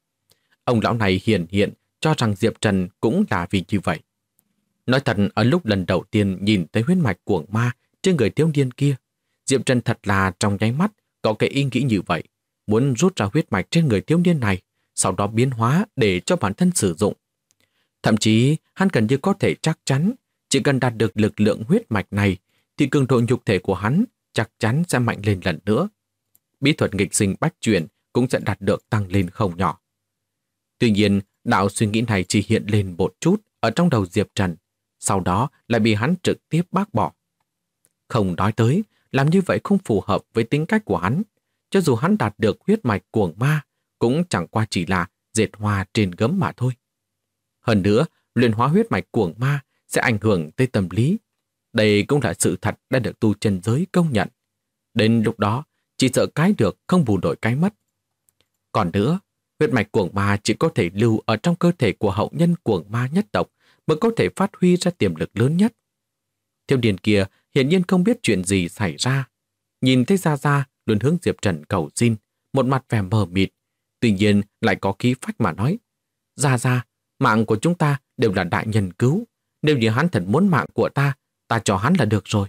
Ông lão này hiển hiện cho rằng Diệp Trần cũng là vì như vậy. Nói thật, ở lúc lần đầu tiên nhìn thấy huyết mạch cuồng ma trên người thiếu niên kia, Diệp Trần thật là trong nháy mắt có cái ý nghĩ như vậy, muốn rút ra huyết mạch trên người thiếu niên này, sau đó biến hóa để cho bản thân sử dụng. Thậm chí, hắn gần như có thể chắc chắn, chỉ cần đạt được lực lượng huyết mạch này, thì cường độ nhục thể của hắn chắc chắn sẽ mạnh lên lần nữa. Bí thuật nghịch sinh bách chuyển cũng sẽ đạt được tăng lên không nhỏ. Tuy nhiên, đạo suy nghĩ này chỉ hiện lên một chút ở trong đầu Diệp Trần, sau đó lại bị hắn trực tiếp bác bỏ. Không nói tới, làm như vậy không phù hợp với tính cách của hắn. Cho dù hắn đạt được huyết mạch cuồng ma, cũng chẳng qua chỉ là dệt hoa trên gấm mà thôi. Hơn nữa, luyện hóa huyết mạch cuồng ma sẽ ảnh hưởng tới tâm lý. Đây cũng là sự thật đã được tu chân giới công nhận. Đến lúc đó, chỉ sợ cái được không bù đổi cái mất. Còn nữa, huyết mạch cuồng ma chỉ có thể lưu ở trong cơ thể của hậu nhân cuồng ma nhất tộc mới có thể phát huy ra tiềm lực lớn nhất. Thiếu niên kia hiển nhiên không biết chuyện gì xảy ra. Nhìn thấy Gia Gia luôn hướng Diệp Trần cầu xin, một mặt vẻ mờ mịt, tuy nhiên lại có khí phách mà nói. Gia Gia, mạng của chúng ta đều là đại nhân cứu. Nếu như hắn thật muốn mạng của ta, ta cho hắn là được rồi.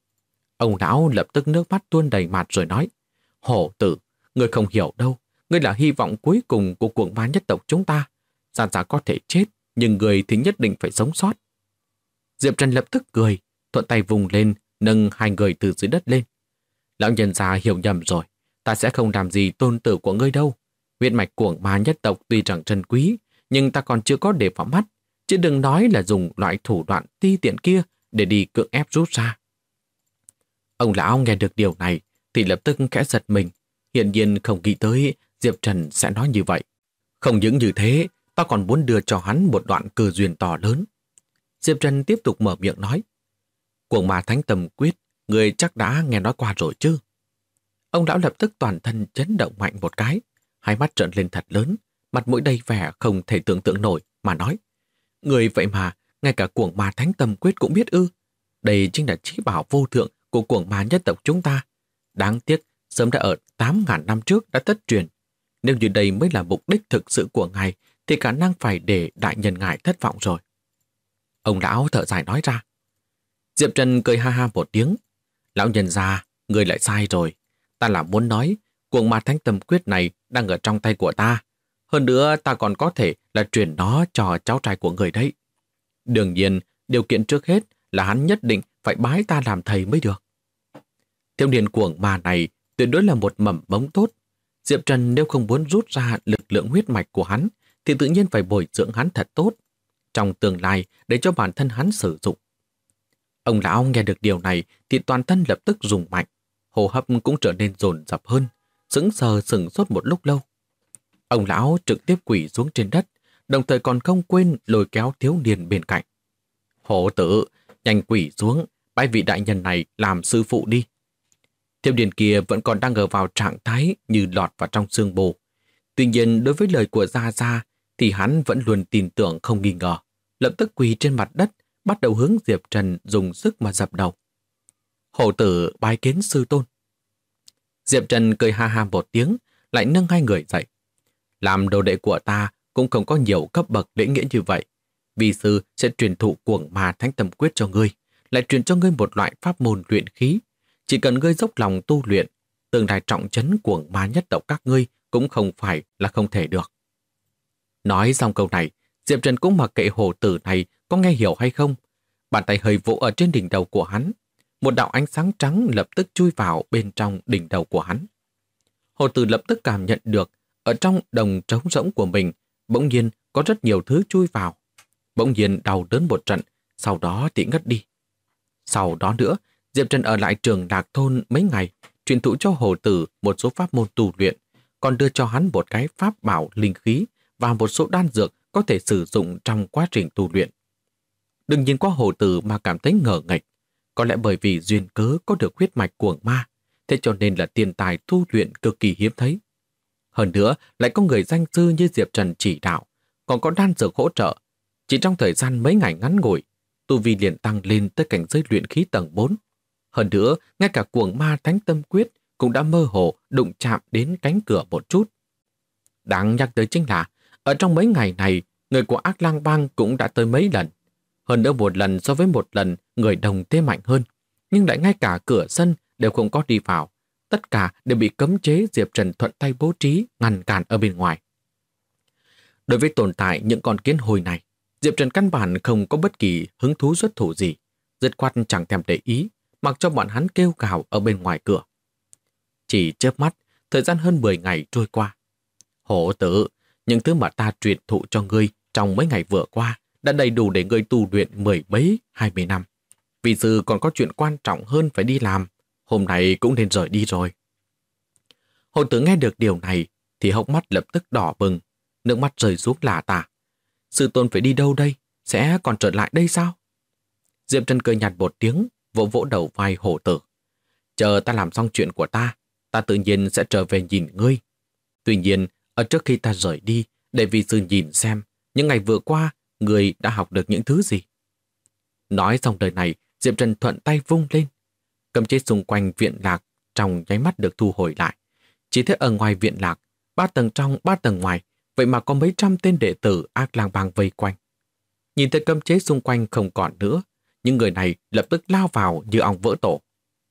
Ông lão lập tức nước mắt tuôn đầy mặt rồi nói. Hổ tử, ngươi không hiểu đâu. Ngươi là hy vọng cuối cùng của cuồng ma nhất tộc chúng ta. Gia Gia có thể chết, nhưng người thì nhất định phải sống sót. Diệp Trần lập tức cười, thuận tay vùng lên, nâng hai người từ dưới đất lên. Lão nhân già hiểu nhầm rồi, ta sẽ không làm gì tôn tử của ngươi đâu. Huyết mạch cuồng ma nhất tộc tuy rằng trân quý, nhưng ta còn chưa có để vào mắt, chứ đừng nói là dùng loại thủ đoạn ti tiện kia để đi cưỡng ép rút ra. Ông lão nghe được điều này thì lập tức khẽ giật mình, hiển nhiên không nghĩ tới Diệp Trần sẽ nói như vậy. Không những như thế, ta còn muốn đưa cho hắn một đoạn cơ duyên to lớn. Diệp Trần tiếp tục mở miệng nói. Cuồng ma thánh tâm quyết, người chắc đã nghe nói qua rồi chứ? Ông lão lập tức toàn thân chấn động mạnh một cái, hai mắt trợn lên thật lớn, mặt mũi đầy vẻ không thể tưởng tượng nổi mà nói. Người vậy mà, ngay cả cuồng ma thánh tâm quyết cũng biết ư? Đây chính là chí bảo vô thượng của cuồng ma nhất tộc chúng ta. Đáng tiếc, sớm đã ở 8.000 năm trước đã thất truyền. Nếu như đây mới là mục đích thực sự của ngài, thì khả năng phải để đại nhân ngài thất vọng rồi. Ông lão thở dài nói ra. Diệp Trần cười ha ha một tiếng. Lão nhân già, người lại sai rồi. Ta là muốn nói, cuồng ma thánh tâm quyết này đang ở trong tay của ta. Hơn nữa ta còn có thể là truyền nó cho cháu trai của người đấy. Đương nhiên, điều kiện trước hết là hắn nhất định phải bái ta làm thầy mới được. Thiếu niên cuồng ma này tuyệt đối là một mầm mống tốt. Diệp Trần nếu không muốn rút ra lực lượng huyết mạch của hắn thì tự nhiên phải bồi dưỡng hắn thật tốt trong tương lai để cho bản thân hắn sử dụng. Ông lão nghe được điều này thì toàn thân lập tức rung mạnh, hô hấp cũng trở nên dồn dập hơn, sững sờ sững sốt một lúc lâu. Ông lão trực tiếp quỳ xuống trên đất, đồng thời còn không quên lôi kéo thiếu niên bên cạnh. Hổ tử, nhanh quỳ xuống, bái vị đại nhân này làm sư phụ đi. Thiếu niên kia vẫn còn đang ở vào trạng thái như lọt vào trong xương bồ. Tuy nhiên đối với lời của Gia Gia thì hắn vẫn luôn tin tưởng không nghi ngờ, lập tức quỳ trên mặt đất, bắt đầu hướng Diệp Trần dùng sức mà dập đầu. Hổ tử bái kiến sư tôn. Diệp Trần cười ha ha một tiếng, lại nâng hai người dậy. Làm đồ đệ của ta cũng không có nhiều cấp bậc lễ nghĩa như vậy. Vì sư sẽ truyền thụ cuồng ma thánh tâm quyết cho ngươi, lại truyền cho ngươi một loại pháp môn luyện khí. Chỉ cần ngươi dốc lòng tu luyện, tương lai trọng trấn cuồng ma nhất tộc các ngươi cũng không phải là không thể được. Nói xong câu này, Diệp Trần cũng mặc kệ hổ tử này có nghe hiểu hay không. Bàn tay hơi vỗ ở trên đỉnh đầu của hắn. Một đạo ánh sáng trắng lập tức chui vào bên trong đỉnh đầu của hắn. Hổ tử lập tức cảm nhận được ở trong đồng trống rỗng của mình bỗng nhiên có rất nhiều thứ chui vào. Bỗng nhiên đau đớn một trận, sau đó thì ngất đi. Sau đó nữa, Diệp Trần ở lại trường Lạc Thôn mấy ngày, truyền thụ cho hổ tử một số pháp môn tu luyện, còn đưa cho hắn một cái pháp bảo linh khí và một số đan dược có thể sử dụng trong quá trình tu luyện. Đừng nhìn qua hổ tử mà cảm thấy ngờ nghệch, có lẽ bởi vì duyên cớ có được huyết mạch cuồng ma, thế cho nên là tiền tài tu luyện cực kỳ hiếm thấy. Hơn nữa, lại có người danh sư như Diệp Trần chỉ đạo, còn có đan dược hỗ trợ. Chỉ trong thời gian mấy ngày ngắn ngủi, tu vi liền tăng lên tới cảnh giới luyện khí tầng 4. Hơn nữa, ngay cả cuồng ma thánh tâm quyết cũng đã mơ hồ đụng chạm đến cánh cửa một chút. Đáng nhắc tới chính là, ở trong mấy ngày này, người của Ác Lang Bang cũng đã tới mấy lần. Hơn nữa một lần so với một lần, người đồng thế mạnh hơn. Nhưng lại ngay cả cửa sân đều không có đi vào. Tất cả đều bị cấm chế Diệp Trần thuận tay bố trí, ngăn cản ở bên ngoài. Đối với tồn tại những con kiến hôi này, Diệp Trần căn bản không có bất kỳ hứng thú xuất thủ gì. Dứt khoát chẳng thèm để ý, mặc cho bọn hắn kêu gào ở bên ngoài cửa. Chỉ chớp mắt, thời gian hơn 10 ngày trôi qua. Hổ tử, những thứ mà ta truyền thụ cho ngươi trong mấy ngày vừa qua đã đầy đủ để ngươi tu luyện 10 mấy, 20 năm. Vì sư còn có chuyện quan trọng hơn phải đi làm, hôm nay cũng nên rời đi rồi. Hổ tử nghe được điều này thì hốc mắt lập tức đỏ bừng, nước mắt rơi xuống lả tả. Sư tôn phải đi đâu đây? Sẽ còn trở lại đây sao? Diệp Trần cười nhạt một tiếng, vỗ vỗ đầu vai hổ tử. Chờ ta làm xong chuyện của ta tự nhiên sẽ trở về nhìn ngươi. Tuy nhiên, ở trước khi ta rời đi, để vị sư nhìn xem những ngày vừa qua ngươi đã học được những thứ gì. Nói xong đời này, Diệp Trần thuận tay vung lên. Cấm chế xung quanh viện lạc trong nháy mắt được thu hồi lại. Chỉ thấy ở ngoài viện lạc, 3 tầng trong 3 tầng ngoài, vậy mà có mấy trăm tên đệ tử Ác Lang Bang vây quanh. Nhìn thấy cấm chế xung quanh không còn nữa, những người này lập tức lao vào như ong vỡ tổ.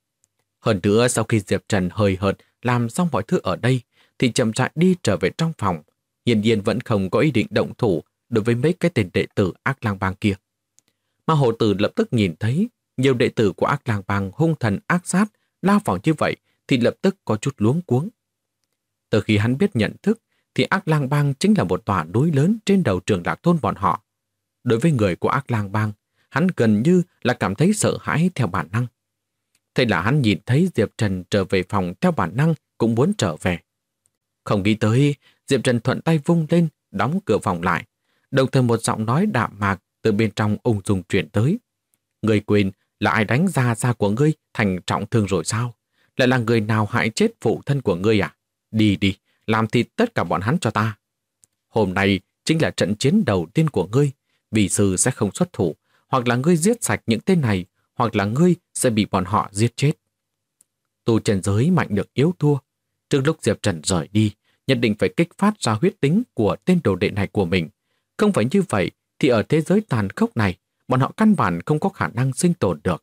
Hơn nữa, sau khi Diệp Trần hời hợt làm xong mọi thứ ở đây, thì chậm rãi đi trở về trong phòng. Hiển nhiên vẫn không có ý định động thủ đối với mấy cái tên đệ tử Ác Lang Bang kia. Mà hổ tử lập tức nhìn thấy nhiều đệ tử của Ác Lang Bang hung thần ác sát lao vào như vậy thì lập tức có chút luống cuống. Từ khi hắn biết nhận thức thì Ác Lang Bang chính là một tòa núi lớn trên đầu trường Lạc Thôn bọn họ. Đối với người của Ác Lang Bang, hắn gần như là cảm thấy sợ hãi theo bản năng. Thế là hắn nhìn thấy Diệp Trần trở về phòng theo bản năng cũng muốn trở về. Không nghĩ tới, Diệp Trần thuận tay vung lên, đóng cửa phòng lại. Đồng thời một giọng nói đạm mạc từ bên trong ung dung truyền tới. Ngươi quên là ai đánh gia của ngươi thành trọng thương rồi sao? Lại là người nào hại chết phụ thân của ngươi à? Đi đi, làm thịt tất cả bọn hắn cho ta. Hôm nay chính là trận chiến đầu tiên của ngươi. Vì sư sẽ không xuất thủ, hoặc là ngươi giết sạch những tên này, hoặc là ngươi sẽ bị bọn họ giết chết. Tu chân giới mạnh được yếu thua. Trước lúc Diệp Trần rời đi, nhất định phải kích phát ra huyết tính của tên đồ đệ này của mình. Không phải như vậy thì ở thế giới tàn khốc này, bọn họ căn bản không có khả năng sinh tồn được.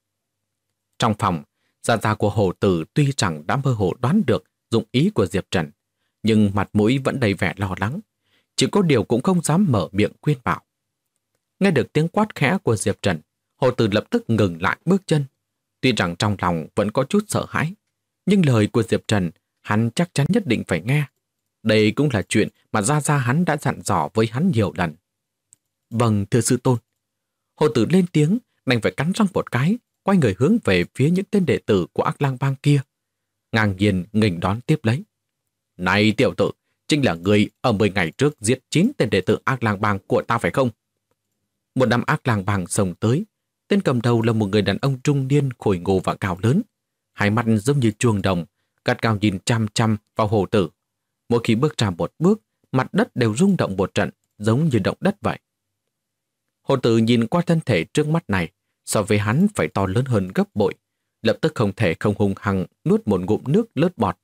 Trong phòng, gia của hổ tử tuy chẳng đã mơ hồ đoán được dụng ý của Diệp Trần, nhưng mặt mũi vẫn đầy vẻ lo lắng. Chỉ có điều cũng không dám mở miệng khuyên bảo. Nghe được tiếng quát khẽ của Diệp Trần, hổ tử lập tức ngừng lại bước chân. Tuy rằng trong lòng vẫn có chút sợ hãi, nhưng lời của Diệp Trần hắn chắc chắn nhất định phải nghe. Đây cũng là chuyện mà gia hắn đã dặn dò với hắn nhiều lần. Vâng, thưa sư tôn. Hổ tử lên tiếng, đành phải cắn răng một cái, quay người hướng về phía những tên đệ tử của Ác Lang Bang kia. Ngang nhiên nghênh đón tiếp lấy. Này tiểu tử, chính là người ở 10 ngày trước giết 9 tên đệ tử Ác Lang Bang của ta phải không? Một đám Ác Lang Bang xông tới. Tên cầm đầu là một người đàn ông trung niên khôi ngô và cao lớn. Hai mắt giống như chuông đồng, gắt gao nhìn chăm chăm vào hổ tử. Mỗi khi bước ra một bước, mặt đất đều rung động một trận, giống như động đất vậy. Hổ tử nhìn qua thân thể trước mắt này, so với hắn phải to lớn hơn gấp bội, lập tức không thể không hung hăng nuốt một ngụm nước lướt bọt.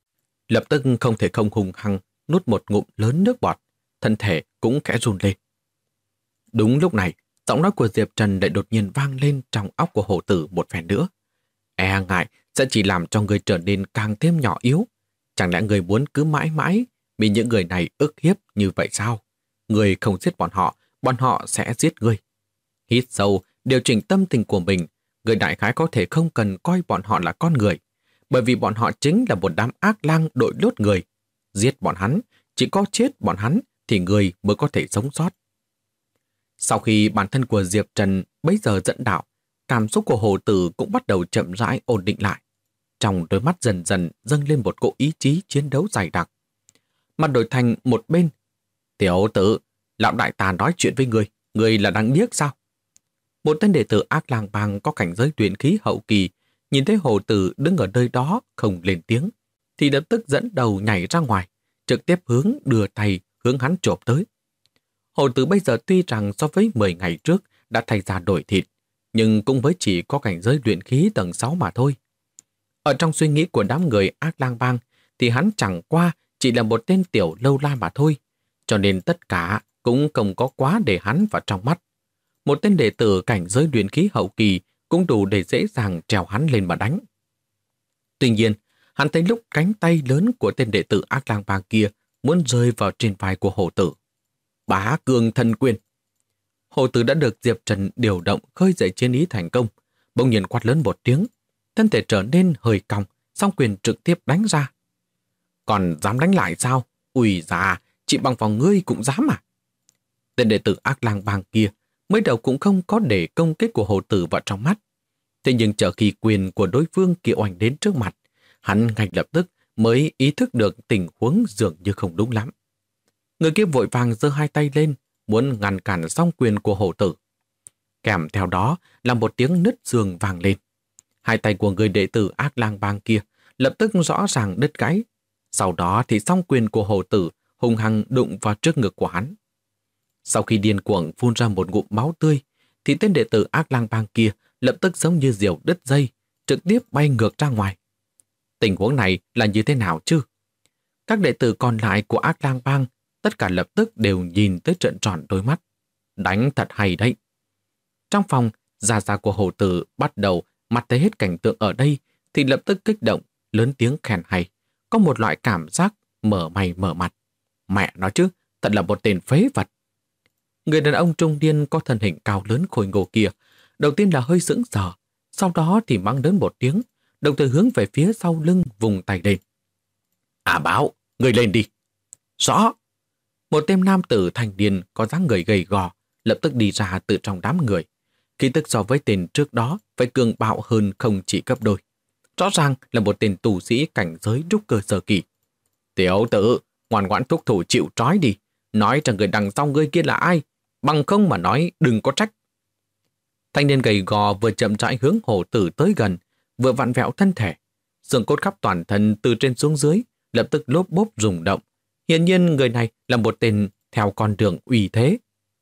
Thân thể cũng khẽ run lên. Đúng lúc này, Giọng nói của Diệp Trần lại đột nhiên vang lên trong óc của hổ tử một phen nữa. E ngại sẽ chỉ làm cho người trở nên càng thêm nhỏ yếu. Chẳng lẽ người muốn cứ mãi mãi bị những người này ức hiếp như vậy sao? Người không giết bọn họ sẽ giết người. Hít sâu, điều chỉnh tâm tình của mình, người đại khái có thể không cần coi bọn họ là con người, bởi vì bọn họ chính là một đám ác lang đội lốt người. Giết bọn hắn, chỉ có chết bọn hắn thì người mới có thể sống sót. Sau khi bản thân của Diệp Trần bấy giờ dẫn đạo, cảm xúc của hồ tử cũng bắt đầu chậm rãi ổn định lại. Trong đôi mắt dần dần dâng lên một cỗ ý chí chiến đấu dày đặc. Mặt đổi thành một bên. Tiểu tử, lão đại tà nói chuyện với người là đang điếc sao? Một tên đệ tử ác lang bang có cảnh giới luyện khí hậu kỳ, nhìn thấy hồ tử đứng ở nơi đó không lên tiếng, thì lập tức dẫn đầu nhảy ra ngoài, trực tiếp đưa tay hướng hắn chộp tới. Hồ tử bây giờ tuy rằng so với 10 ngày trước đã thay ra đổi thịt, nhưng cũng mới chỉ có cảnh giới luyện khí tầng 6 mà thôi. Ở trong suy nghĩ của đám người ác lang bang thì hắn chẳng qua chỉ là một tên tiểu lâu la mà thôi, cho nên tất cả cũng không có quá để hắn vào trong mắt. Một tên đệ tử cảnh giới luyện khí hậu kỳ cũng đủ để dễ dàng trèo hắn lên mà đánh. Tuy nhiên, hắn thấy lúc cánh tay lớn của tên đệ tử ác lang bang kia muốn rơi vào trên vai của hồ tử. Bá cương thân quyền. Hồ tử đã được Diệp Trần điều động khơi dậy chiến ý thành công, bỗng nhiên quát lớn một tiếng, thân thể trở nên hơi cong, song quyền trực tiếp đánh ra. Còn dám đánh lại sao? Ui da, chỉ bằng vào ngươi cũng dám à? Tên đệ tử ác lang bang kia mới đầu cũng không có để công kích của hồ tử vào trong mắt. Thế nhưng chờ khi quyền của đối phương kia oanh đến trước mặt, hắn ngay lập tức mới ý thức được tình huống dường như không đúng lắm. Người kia vội vàng giơ hai tay lên, muốn ngăn cản song quyền của hồ tử. Kèm theo đó là một tiếng nứt xương vang lên. Hai tay của người đệ tử ác lang bang kia lập tức rõ ràng đứt gãy. Sau đó thì song quyền của hồ tử hung hăng đụng vào trước ngực của hắn. Sau khi điên cuồng phun ra một ngụm máu tươi, thì tên đệ tử ác lang bang kia lập tức giống như diều đứt dây, trực tiếp bay ngược ra ngoài. Tình huống này là như thế nào chứ? Các đệ tử còn lại của ác lang bang tất cả lập tức đều nhìn tới trợn tròn đôi mắt. Đánh thật hay đấy. Trong phòng, gia của hồ tử bắt đầu mặt thấy hết cảnh tượng ở đây thì lập tức kích động, lớn tiếng khen hay. Có một loại cảm giác mở mày mở mặt. Mẹ nói chứ, thật là một tên phế vật. Người đàn ông trung niên có thân hình cao lớn khôi ngô kia, đầu tiên là hơi sững sờ, sau đó thì mắng lớn một tiếng, đồng thời hướng về phía sau lưng vùng tay lên. À Báo, người lên đi. Rõ. Một tên nam tử thanh niên có dáng người gầy gò lập tức đi ra từ trong đám người. Khí tức so với tên trước đó phải cường bạo hơn không chỉ gấp đôi. Rõ ràng là một tên tù sĩ cảnh giới trúc cơ sơ kỳ. Tiểu tử, ngoan ngoãn thúc thủ chịu trói đi. Nói cho người đằng sau ngươi kia là ai, bằng không mà nói đừng có trách. Thanh niên gầy gò vừa chậm rãi hướng hồ tử tới gần, vừa vặn vẹo thân thể. Xương cốt khắp toàn thân từ trên xuống dưới lập tức lốp bốp rung động. Hiển nhiên người này là một tên theo con đường uy thế.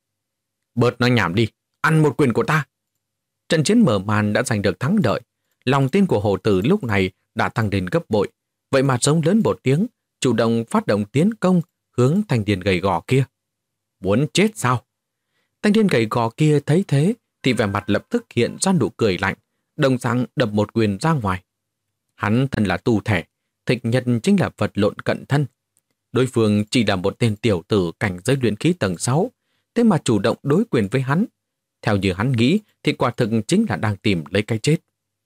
Bớt nói nhảm đi, ăn một quyền của ta. Trận chiến mở màn đã giành được thắng lợi. Lòng tin của hồ tử lúc này đã tăng đến gấp bội. Vậy mà giống lớn một tiếng, chủ động phát động tiến công hướng thanh niên gầy gò kia. Muốn chết sao? Thanh niên gầy gò kia thấy thế thì vẻ mặt lập tức hiện ra nụ cười lạnh, đồng sáng đập một quyền ra ngoài. Hắn thân là tù thể, thích nhất chính là vật lộn cận thân. Đối phương chỉ là một tên tiểu tử cảnh giới luyện khí tầng 6, thế mà chủ động đối quyền với hắn. Theo như hắn nghĩ thì quả thực chính là đang tìm lấy cái chết.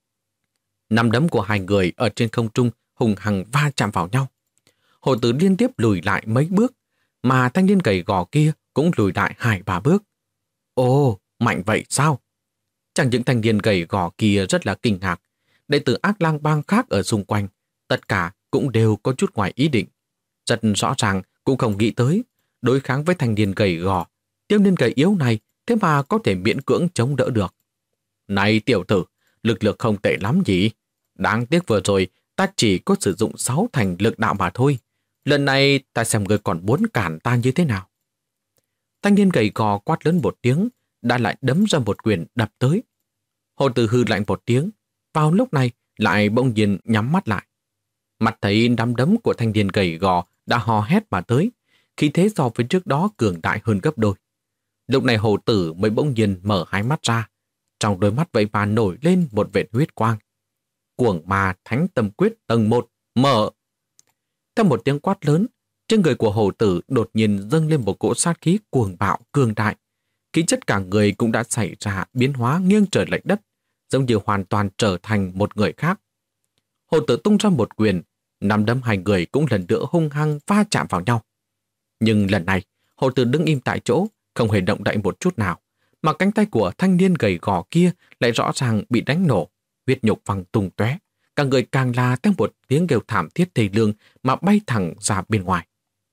Nắm đấm của hai người ở trên không trung hùng hăng va chạm vào nhau. Hồ tử liên tiếp lùi lại mấy bước, mà thanh niên gầy gò kia cũng lùi lại 2-3 bước. Ồ, mạnh vậy sao? Chẳng những thanh niên gầy gò kia rất là kinh ngạc, đệ tử ác lang bang khác ở xung quanh, tất cả cũng đều có chút ngoài ý định. Rất rõ ràng cũng không nghĩ tới, đối kháng với thanh niên gầy gò, thiếu niên gầy yếu này thế mà có thể miễn cưỡng chống đỡ được. Này tiểu tử, lực lượng không tệ lắm nhỉ? Đáng tiếc vừa rồi ta chỉ có sử dụng 6 thành lực đạo mà thôi. Lần này ta xem người còn muốn cản ta như thế nào. Thanh niên gầy gò quát lớn một tiếng, đã lại đấm ra một quyền đập tới. Hồ tử hư lạnh một tiếng, vào lúc này lại bỗng nhiên nhắm mắt lại. Mặt thấy nắm đấm của thanh niên gầy gò đã hò hét mà tới, khí thế so với trước đó cường đại hơn gấp đôi. Lúc này hồ tử mới bỗng nhiên mở hai mắt ra. Trong đôi mắt vậy mà nổi lên một vệt huyết quang. Cuồng ma thánh tâm quyết tầng 1, mở. Theo một tiếng quát lớn, trên người của hồ tử đột nhiên dâng lên một cỗ sát khí cuồng bạo cường đại. Khí chất cả người cũng đã xảy ra biến hóa nghiêng trời lệch đất, giống như hoàn toàn trở thành một người khác. Hồ tử tung ra một quyền, nắm đấm hai người cũng lần nữa hung hăng va chạm vào nhau. Nhưng lần này, hồ tử đứng im tại chỗ, không hề động đậy một chút nào, mà cánh tay của thanh niên gầy gò kia lại rõ ràng bị đánh nổ, huyết nhục văng tung tóe, cả người càng là theo một tiếng kêu thảm thiết thê lương mà bay thẳng ra bên ngoài.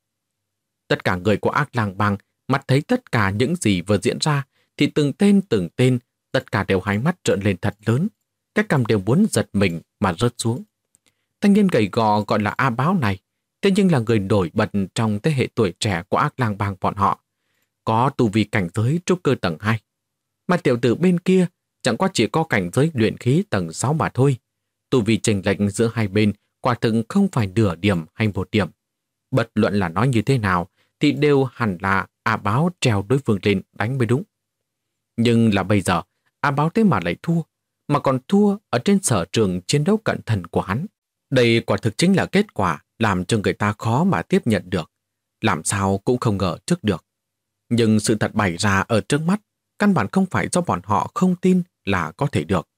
Tất cả người của Ác Lang Bang mắt thấy tất cả những gì vừa diễn ra thì từng tên, tất cả đều hai mắt trợn lên thật lớn, các cằm đều muốn giật mình mà rớt xuống. Thanh niên gầy gò gọi là A Báo này, thế nhưng là người nổi bật trong thế hệ tuổi trẻ của Ác Lang Bang bọn họ, có tu vi cảnh giới trúc cơ tầng 2. Mà tiểu tử bên kia chẳng qua chỉ có cảnh giới luyện khí tầng 6 mà thôi. Tu vi chênh lệch giữa hai bên quả thực không phải nửa điểm hay một điểm. Bất luận là nói như thế nào thì đều hẳn là A Báo trèo đối phương lên đánh mới đúng. Nhưng là bây giờ, A Báo thế mà lại thua, mà còn thua ở trên sở trường chiến đấu cận thần của hắn. Đây quả thực chính là kết quả làm cho người ta khó mà tiếp nhận được, làm sao cũng không ngờ trước được. Nhưng sự thật bày ra ở trước mắt, căn bản không phải do bọn họ không tin là có thể được.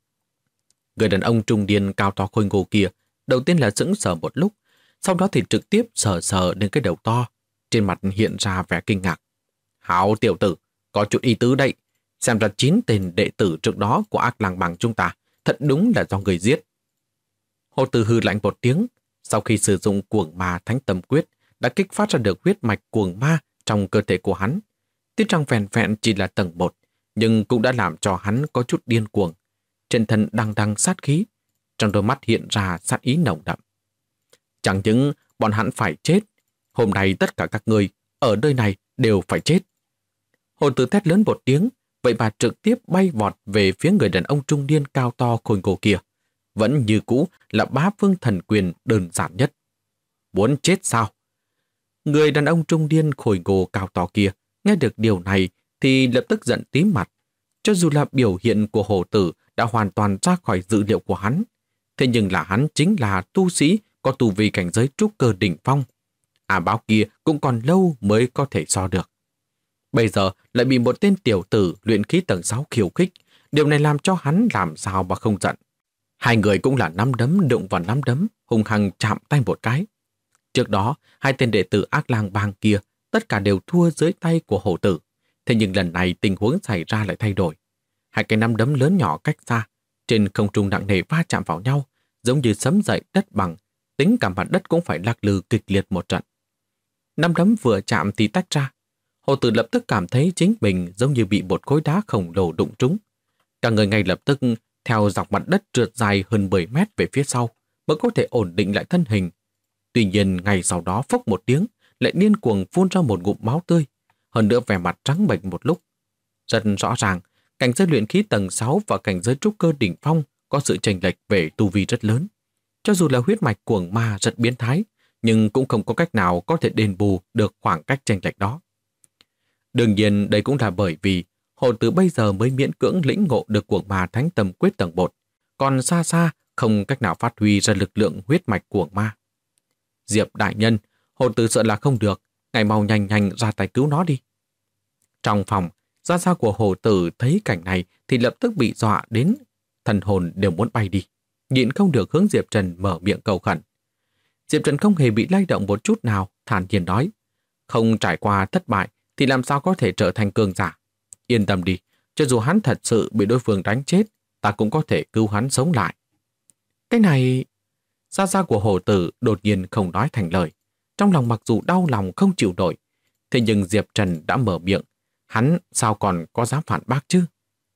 Người đàn ông trung niên cao to khôi ngô kia đầu tiên là sững sờ một lúc, sau đó thì trực tiếp sờ sờ đến cái đầu to, trên mặt hiện ra vẻ kinh ngạc. Hảo tiểu tử, có chút ý tứ đây, xem ra 9 tên đệ tử trước đó của Ác Lang Bang chúng ta thật đúng là do người giết. Hồ Tử hừ lạnh một tiếng, sau khi sử dụng cuồng ma thánh tâm quyết đã kích phát ra được huyết mạch cuồng ma trong cơ thể của hắn. Tuy rằng vẹn vẹn chỉ là tầng 1, nhưng cũng đã làm cho hắn có chút điên cuồng. Trên thân đằng đằng sát khí, trong đôi mắt hiện ra sát ý nồng đậm. Chẳng những bọn hắn phải chết, hôm nay tất cả các người ở nơi này đều phải chết. Hồ Tử thét lớn một tiếng, vậy mà trực tiếp bay vọt về phía người đàn ông trung niên cao to khôi ngô kia. Vẫn như cũ là bá vương thần quyền đơn giản nhất. Muốn chết sao? Người đàn ông trung niên khôi ngô cao to kia nghe được điều này thì lập tức giận tím mặt. Cho dù là biểu hiện của Hồ Tử đã hoàn toàn ra khỏi dự liệu của hắn, thế nhưng là hắn chính là tu sĩ có tu vi cảnh giới trúc cơ đỉnh phong. A Báo kia cũng còn lâu mới có thể so được. Bây giờ lại bị một tên tiểu tử luyện khí tầng 6 khiêu khích, điều này làm cho hắn làm sao mà không giận. Hai người cũng là nắm đấm đụng vào nắm đấm, hung hăng chạm tay một cái. Trước đó, hai tên đệ tử Ác Lang Bang kia tất cả đều thua dưới tay của Hồ Tử. Thế nhưng lần này tình huống xảy ra lại thay đổi. Hai cái nắm đấm lớn nhỏ cách xa, trên không trung nặng nề va chạm vào nhau, giống như sấm dậy đất bằng, tính cả mặt đất cũng phải lắc lư kịch liệt một trận. Nắm đấm vừa chạm thì tách ra. Hồ Tử lập tức cảm thấy chính mình giống như bị một khối đá khổng lồ đụng trúng. Cả người ngay lập tức theo dọc mặt đất trượt dài hơn 10 mét về phía sau mới có thể ổn định lại thân hình. Tuy nhiên ngay sau đó phốc một tiếng lại điên cuồng phun ra một ngụm máu tươi, hơn nữa vẻ mặt trắng bệch một lúc. Rất rõ ràng, cảnh giới luyện khí tầng 6 và cảnh giới trúc cơ đỉnh phong có sự chênh lệch về tu vi rất lớn. Cho dù là huyết mạch cuồng ma rất biến thái, nhưng cũng không có cách nào có thể đền bù được khoảng cách chênh lệch đó. Đương nhiên đây cũng là bởi vì Hồ Tử bây giờ mới miễn cưỡng lĩnh ngộ được cuồng ma thánh tâm quyết tầng 1, còn xa xa không cách nào phát huy ra lực lượng huyết mạch cuồng ma. Diệp đại nhân, Hồ Tử sợ là không được, ngài mau nhanh nhanh ra tay cứu nó đi. Trong phòng, gia gia của Hồ Tử thấy cảnh này thì lập tức bị dọa đến thần hồn đều muốn bay đi, nhịn không được hướng Diệp Trần mở miệng cầu khẩn. Diệp Trần không hề bị lay động một chút nào, thản nhiên nói, không trải qua thất bại thì làm sao có thể trở thành cường giả. Yên tâm đi, cho dù hắn thật sự bị đối phương đánh chết, ta cũng có thể cứu hắn sống lại. Cái này... Gia gia của Hồ Tử đột nhiên không nói thành lời. Trong lòng mặc dù đau lòng không chịu nổi, thế nhưng Diệp Trần đã mở miệng, hắn sao còn có dám phản bác chứ?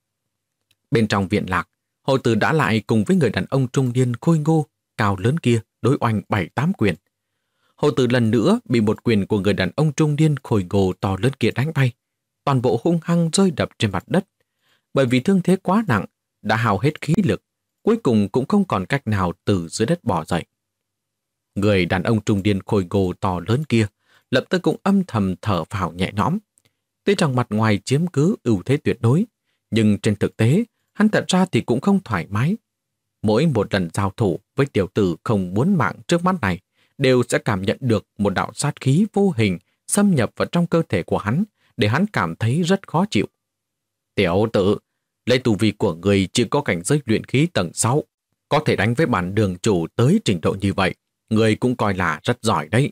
Bên trong viện lạc, Hồ Tử đã lại cùng với người đàn ông trung niên khôi ngô, cao lớn kia đối oanh 7-8 quyền. Hồ Tử lần nữa bị một quyền của người đàn ông trung niên khôi ngô to lớn kia đánh bay, toàn bộ hung hăng rơi đập trên mặt đất. Bởi vì thương thế quá nặng, đã hao hết khí lực, cuối cùng cũng không còn cách nào từ dưới đất bò dậy. Người đàn ông trung niên khôi ngô to lớn kia lập tức cũng âm thầm thở phào nhẹ nhõm. Tuy rằng mặt ngoài chiếm cứ ưu thế tuyệt đối, nhưng trên thực tế, hắn thật ra thì cũng không thoải mái. Mỗi một lần giao thủ với tiểu tử không muốn mạng trước mắt này, đều sẽ cảm nhận được một đạo sát khí vô hình xâm nhập vào trong cơ thể của hắn, để hắn cảm thấy rất khó chịu. Tiểu tử, lấy tu vi của người chỉ có cảnh giới luyện khí tầng 6, có thể đánh với bản đường chủ tới trình độ như vậy, người cũng coi là rất giỏi đấy.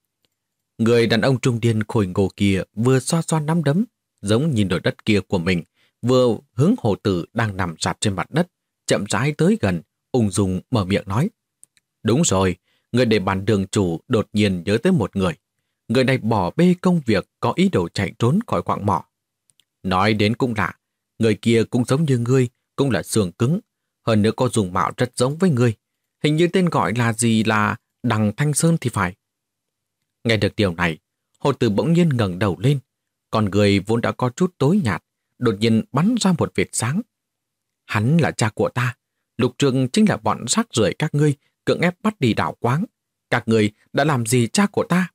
Người đàn ông trung niên khôi ngô kia vừa xoa xoa nắm đấm, giống nhìn đồi đất kia của mình, vừa hướng Hồ Tử đang nằm sạt trên mặt đất, chậm rãi tới gần, ung dung mở miệng nói. Đúng rồi, người để bản đường chủ đột nhiên nhớ tới một người. Người này bỏ bê công việc, có ý đồ chạy trốn khỏi quạng mỏ. Nói đến cũng lạ, người kia cũng giống như ngươi, cũng là xương cứng, hơn nữa có dùng mạo rất giống với ngươi. Hình như tên gọi là gì là Đằng Thanh Sơn thì phải. Nghe được điều này, Hồ Tử bỗng nhiên ngẩng đầu lên, còn người vốn đã có chút tối nhạt, đột nhiên bắn ra một vệt sáng. Hắn là cha của ta, Lục Trường chính là bọn rác rưởi các ngươi cưỡng ép bắt đi đảo Quáng. Các ngươi đã làm gì cha của ta?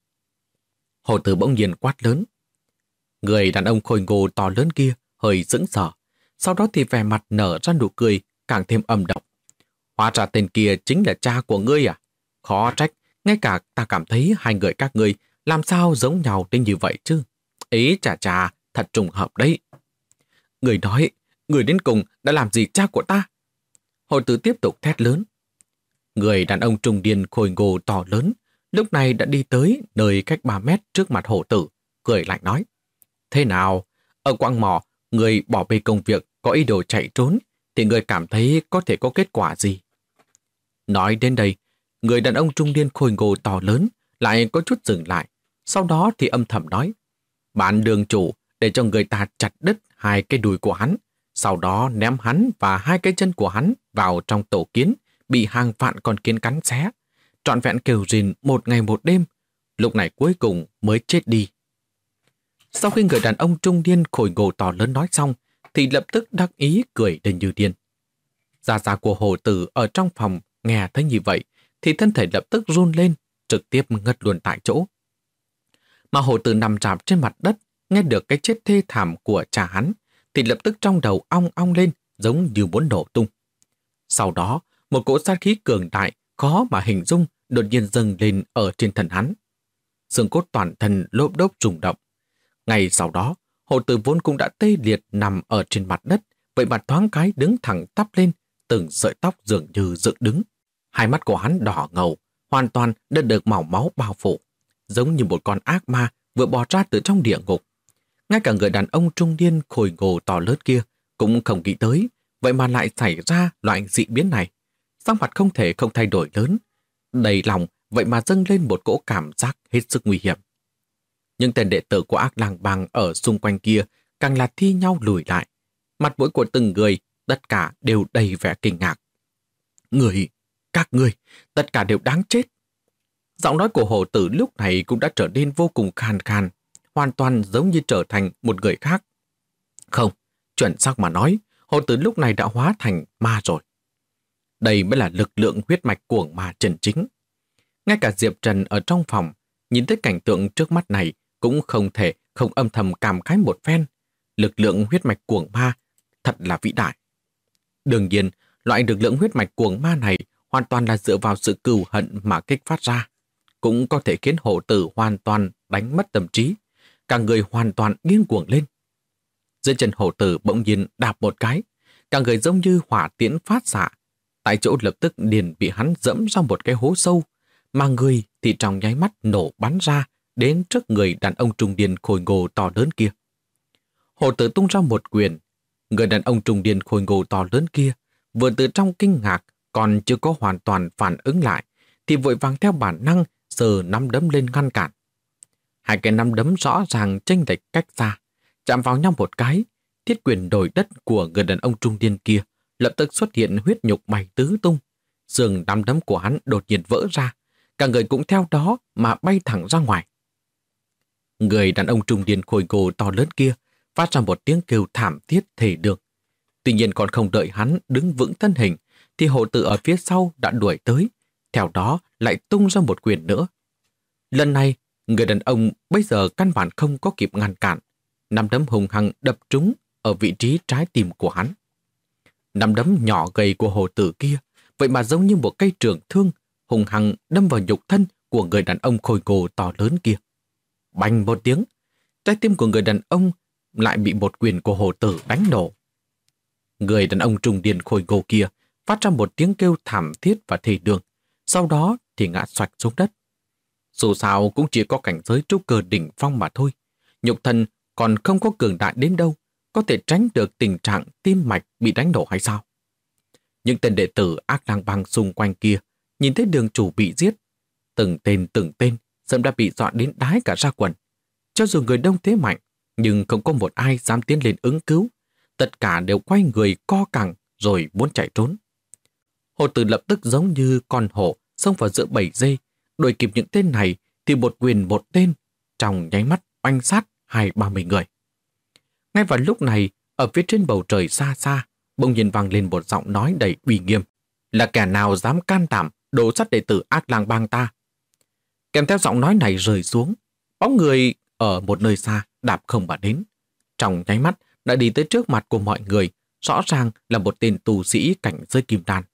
Hồ Tử bỗng nhiên quát lớn. Người đàn ông khôi ngô to lớn kia hơi sững sờ, sau đó thì vẻ mặt nở ra nụ cười càng thêm âm độc. Hóa ra tên kia chính là cha của ngươi à? Khó trách, ngay cả ta cảm thấy hai người các ngươi làm sao giống nhau đến như vậy chứ? Ý chà, thật trùng hợp đấy. Người nói, người đến cùng đã làm gì cha của ta? Hồ Tử tiếp tục thét lớn. Người đàn ông trung niên khôi ngô to lớn lúc này đã đi tới nơi cách 3 mét trước mặt Hồ Tử, cười lạnh nói. Thế nào? Ở quạng mỏ, người bỏ bê công việc có ý đồ chạy trốn, thì người cảm thấy có thể có kết quả gì? Nói đến đây, người đàn ông trung niên khôi ngô to lớn lại có chút dừng lại, sau đó thì âm thầm nói. Bản đường chủ để cho người ta chặt đứt 2 cái đùi của hắn, sau đó ném hắn và 2 cái chân của hắn vào trong tổ kiến, bị hàng vạn con kiến cắn xé, trọn vẹn kêu rìn 1 ngày 1 đêm, lúc này cuối cùng mới chết đi. Sau khi người đàn ông trung niên khôi ngô to lớn nói xong, thì lập tức đắc ý cười lên như điên. Gia gia của Hồ Tử ở trong phòng nghe thấy như vậy, thì thân thể lập tức run lên, trực tiếp ngất luôn tại chỗ. Mà Hồ Tử nằm rạp trên mặt đất, nghe được cái chết thê thảm của cha hắn, thì lập tức trong đầu ong ong lên, giống như muốn nổ tung. Sau đó, một cỗ sát khí cường đại, khó mà hình dung, đột nhiên dâng lên ở trên thân hắn. Xương cốt toàn thân lốp đốp rung động. Ngay sau đó, Hồ Tử vốn cũng đã tê liệt nằm ở trên mặt đất, vậy mà thoáng cái đứng thẳng tắp lên, từng sợi tóc dường như dựng đứng. Hai mắt của hắn đỏ ngầu, hoàn toàn đã được màu máu bao phủ, giống như một con ác ma vừa bò ra từ trong địa ngục. Ngay cả người đàn ông trung niên khôi ngô to lớn kia cũng không nghĩ tới, vậy mà lại xảy ra loại dị biến này. Sắc mặt không thể không thay đổi lớn, đầy lòng vậy mà dâng lên một cỗ cảm giác hết sức nguy hiểm. Nhưng tên đệ tử của Ác Lang Bang ở xung quanh kia càng là thi nhau lùi lại. Mặt mũi của từng người, tất cả đều đầy vẻ kinh ngạc. Các người, tất cả đều đáng chết. Giọng nói của Hồ Tử lúc này cũng đã trở nên vô cùng khàn khàn, hoàn toàn giống như trở thành một người khác. Không, chuẩn xác mà nói, Hồ Tử lúc này đã hóa thành ma rồi. Đây mới là lực lượng huyết mạch cuồng ma chân chính. Ngay cả Diệp Trần ở trong phòng, nhìn thấy cảnh tượng trước mắt này cũng không thể không âm thầm cảm khái một phen. Lực lượng huyết mạch cuồng ma thật là vĩ đại. Đương nhiên, loại lực lượng huyết mạch cuồng ma này hoàn toàn là dựa vào sự cừu hận mà kích phát ra. Cũng có thể khiến Hồ Tử hoàn toàn đánh mất tâm trí, cả người hoàn toàn điên cuồng lên. Dưới chân Hồ Tử bỗng nhiên đạp một cái, cả người giống như hỏa tiễn phát xạ. Tại chỗ lập tức liền bị hắn dẫm ra một cái hố sâu, mà người thì trong nháy mắt nổ bắn ra đến trước người đàn ông trung niên khôi ngô to lớn kia. Hồ Tử tung ra một quyền, người đàn ông trung niên khôi ngô to lớn kia vừa từ trong kinh ngạc còn chưa có hoàn toàn phản ứng lại, thì vội vàng theo bản năng giơ nắm đấm lên ngăn cản. Hai cái nắm đấm rõ ràng chênh lệch cách xa, chạm vào nhau một cái, thiết quyền đồi đất của người đàn ông trung niên kia lập tức xuất hiện huyết nhục bay tứ tung. Xương nắm đấm của hắn đột nhiên vỡ ra, cả người cũng theo đó mà bay thẳng ra ngoài. Người đàn ông trung niên khôi ngô to lớn kia phát ra một tiếng kêu thảm thiết thề đường. Tuy nhiên còn không đợi hắn đứng vững thân hình, thì Hồ Tử ở phía sau đã đuổi tới, theo đó lại tung ra một quyền nữa. Lần này, người đàn ông bây giờ căn bản không có kịp ngăn cản, nắm đấm hùng hăng đập trúng ở vị trí trái tim của hắn. Nắm đấm nhỏ gầy của hồ tử kia vậy mà giống như một cây trường thương hùng hăng đâm vào nhục thân của người đàn ông khôi ngô to lớn kia. Bành một tiếng, trái tim của người đàn ông lại bị một quyền của hồ tử đánh nổ. Người đàn ông trung niên khôi ngô kia phát ra một tiếng kêu thảm thiết và thê lương, sau đó thì ngã xoạch xuống đất. Dù sao cũng chỉ có cảnh giới trúc cơ đỉnh phong mà thôi, nhục thân còn không có cường đại đến đâu, có thể tránh được tình trạng tim mạch bị đánh nổ hay sao? Những tên đệ tử Ác Lang Bang xung quanh kia nhìn thấy đường chủ bị giết, từng tên sớm đã bị dọa đến đái cả ra quần. Cho dù người đông thế mạnh, nhưng không có một ai dám tiến lên ứng cứu. Tất cả đều quay người co cẳng rồi muốn chạy trốn. Hồ Tử lập tức giống như con hổ xông vào giữa bầy dê, đuổi kịp những tên này thì một quyền một tên, trong nháy mắt oanh sát 20-30 người. Ngay vào lúc này, ở phía trên bầu trời xa xa, bỗng nhiên vang lên một giọng nói đầy uy nghiêm: là kẻ nào dám can đảm đổ sát đệ tử Ác Lang Bang ta? Kèm theo giọng nói này rơi xuống, bóng người ở một nơi xa đạp không mà đến. Trong nháy mắt đã đi tới trước mặt của mọi người, rõ ràng là một tên tu sĩ cảnh giới kim đan.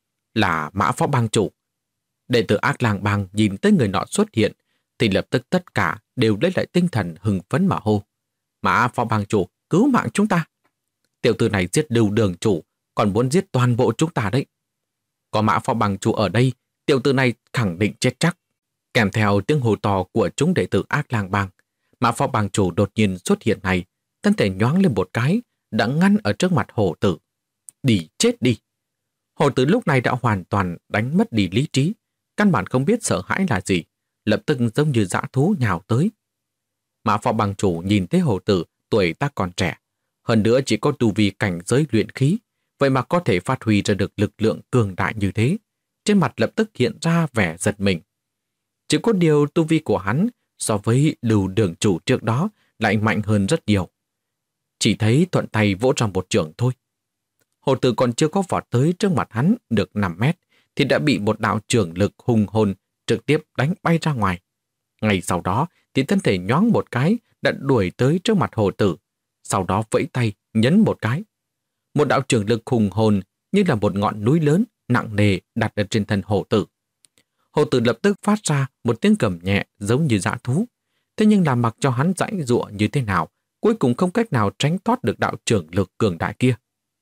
Là Mã Phó Bang chủ. Đệ tử Ác Lang Bang nhìn tới người nọ xuất hiện, thì lập tức tất cả đều lấy lại tinh thần hưng phấn mà hô: Mã Phó Bang chủ, cứu mạng chúng ta! Tiểu tử này giết Lưu Đường chủ, còn muốn giết toàn bộ chúng ta đấy. Có Mã Phó Bang chủ ở đây, tiểu tử này khẳng định chết chắc. Kèm theo tiếng hô to của chúng đệ tử Ác Lang Bang, Mã Phó Bang chủ đột nhiên xuất hiện này, thân thể nhoáng lên một cái, đã ngăn ở trước mặt Hổ Tử. Đi chết đi! Hổ Tử lúc này đã hoàn toàn đánh mất đi lý trí, căn bản không biết sợ hãi là gì, lập tức giống như dã thú nhào tới. Mã Phó Bang chủ nhìn thấy Hổ Tử tuổi tác còn trẻ, hơn nữa chỉ có tu vi cảnh giới luyện khí, vậy mà có thể phát huy ra được lực lượng cường đại như thế, trên mặt lập tức hiện ra vẻ giật mình. Chỉ có điều tu vi của hắn so với Lưu Đường chủ trước đó lại mạnh hơn rất nhiều. Chỉ thấy thuận tay vỗ ra một chưởng thôi. Hồ Tử còn chưa có vọt tới trước mặt hắn được 5 mét thì đã bị một đạo chưởng lực hùng hồn trực tiếp đánh bay ra ngoài. Ngay sau đó thì thân thể nhoáng một cái đã đuổi tới trước mặt Hồ Tử, sau đó vẫy tay nhấn một cái. Một đạo chưởng lực hùng hồn như là một ngọn núi lớn nặng nề đặt ở trên thân Hồ Tử. Hồ Tử lập tức phát ra một tiếng gầm nhẹ giống như dã thú. Thế nhưng làm mặc cho hắn giãy giụa như thế nào, cuối cùng không cách nào tránh thoát được đạo chưởng lực cường đại kia.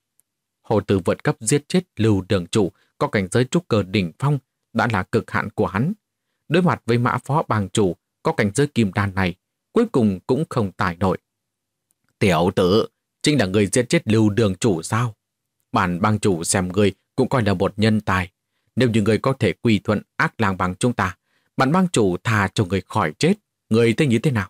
Hồ Tử vượt cấp giết chết Lưu Đường chủ có cảnh giới trúc cơ đỉnh phong đã là cực hạn của hắn. Đối mặt với Mã Phó Bang chủ có cảnh giới kim đan này, cuối cùng cũng không tải nổi. Tiểu tử, chính là người giết chết Lưu Đường chủ sao? Bản bang chủ xem người cũng coi là một nhân tài. Nếu như người có thể quy thuận Ác Lang Bang chúng ta, bản bang chủ thà cho người khỏi chết, người thấy như thế nào?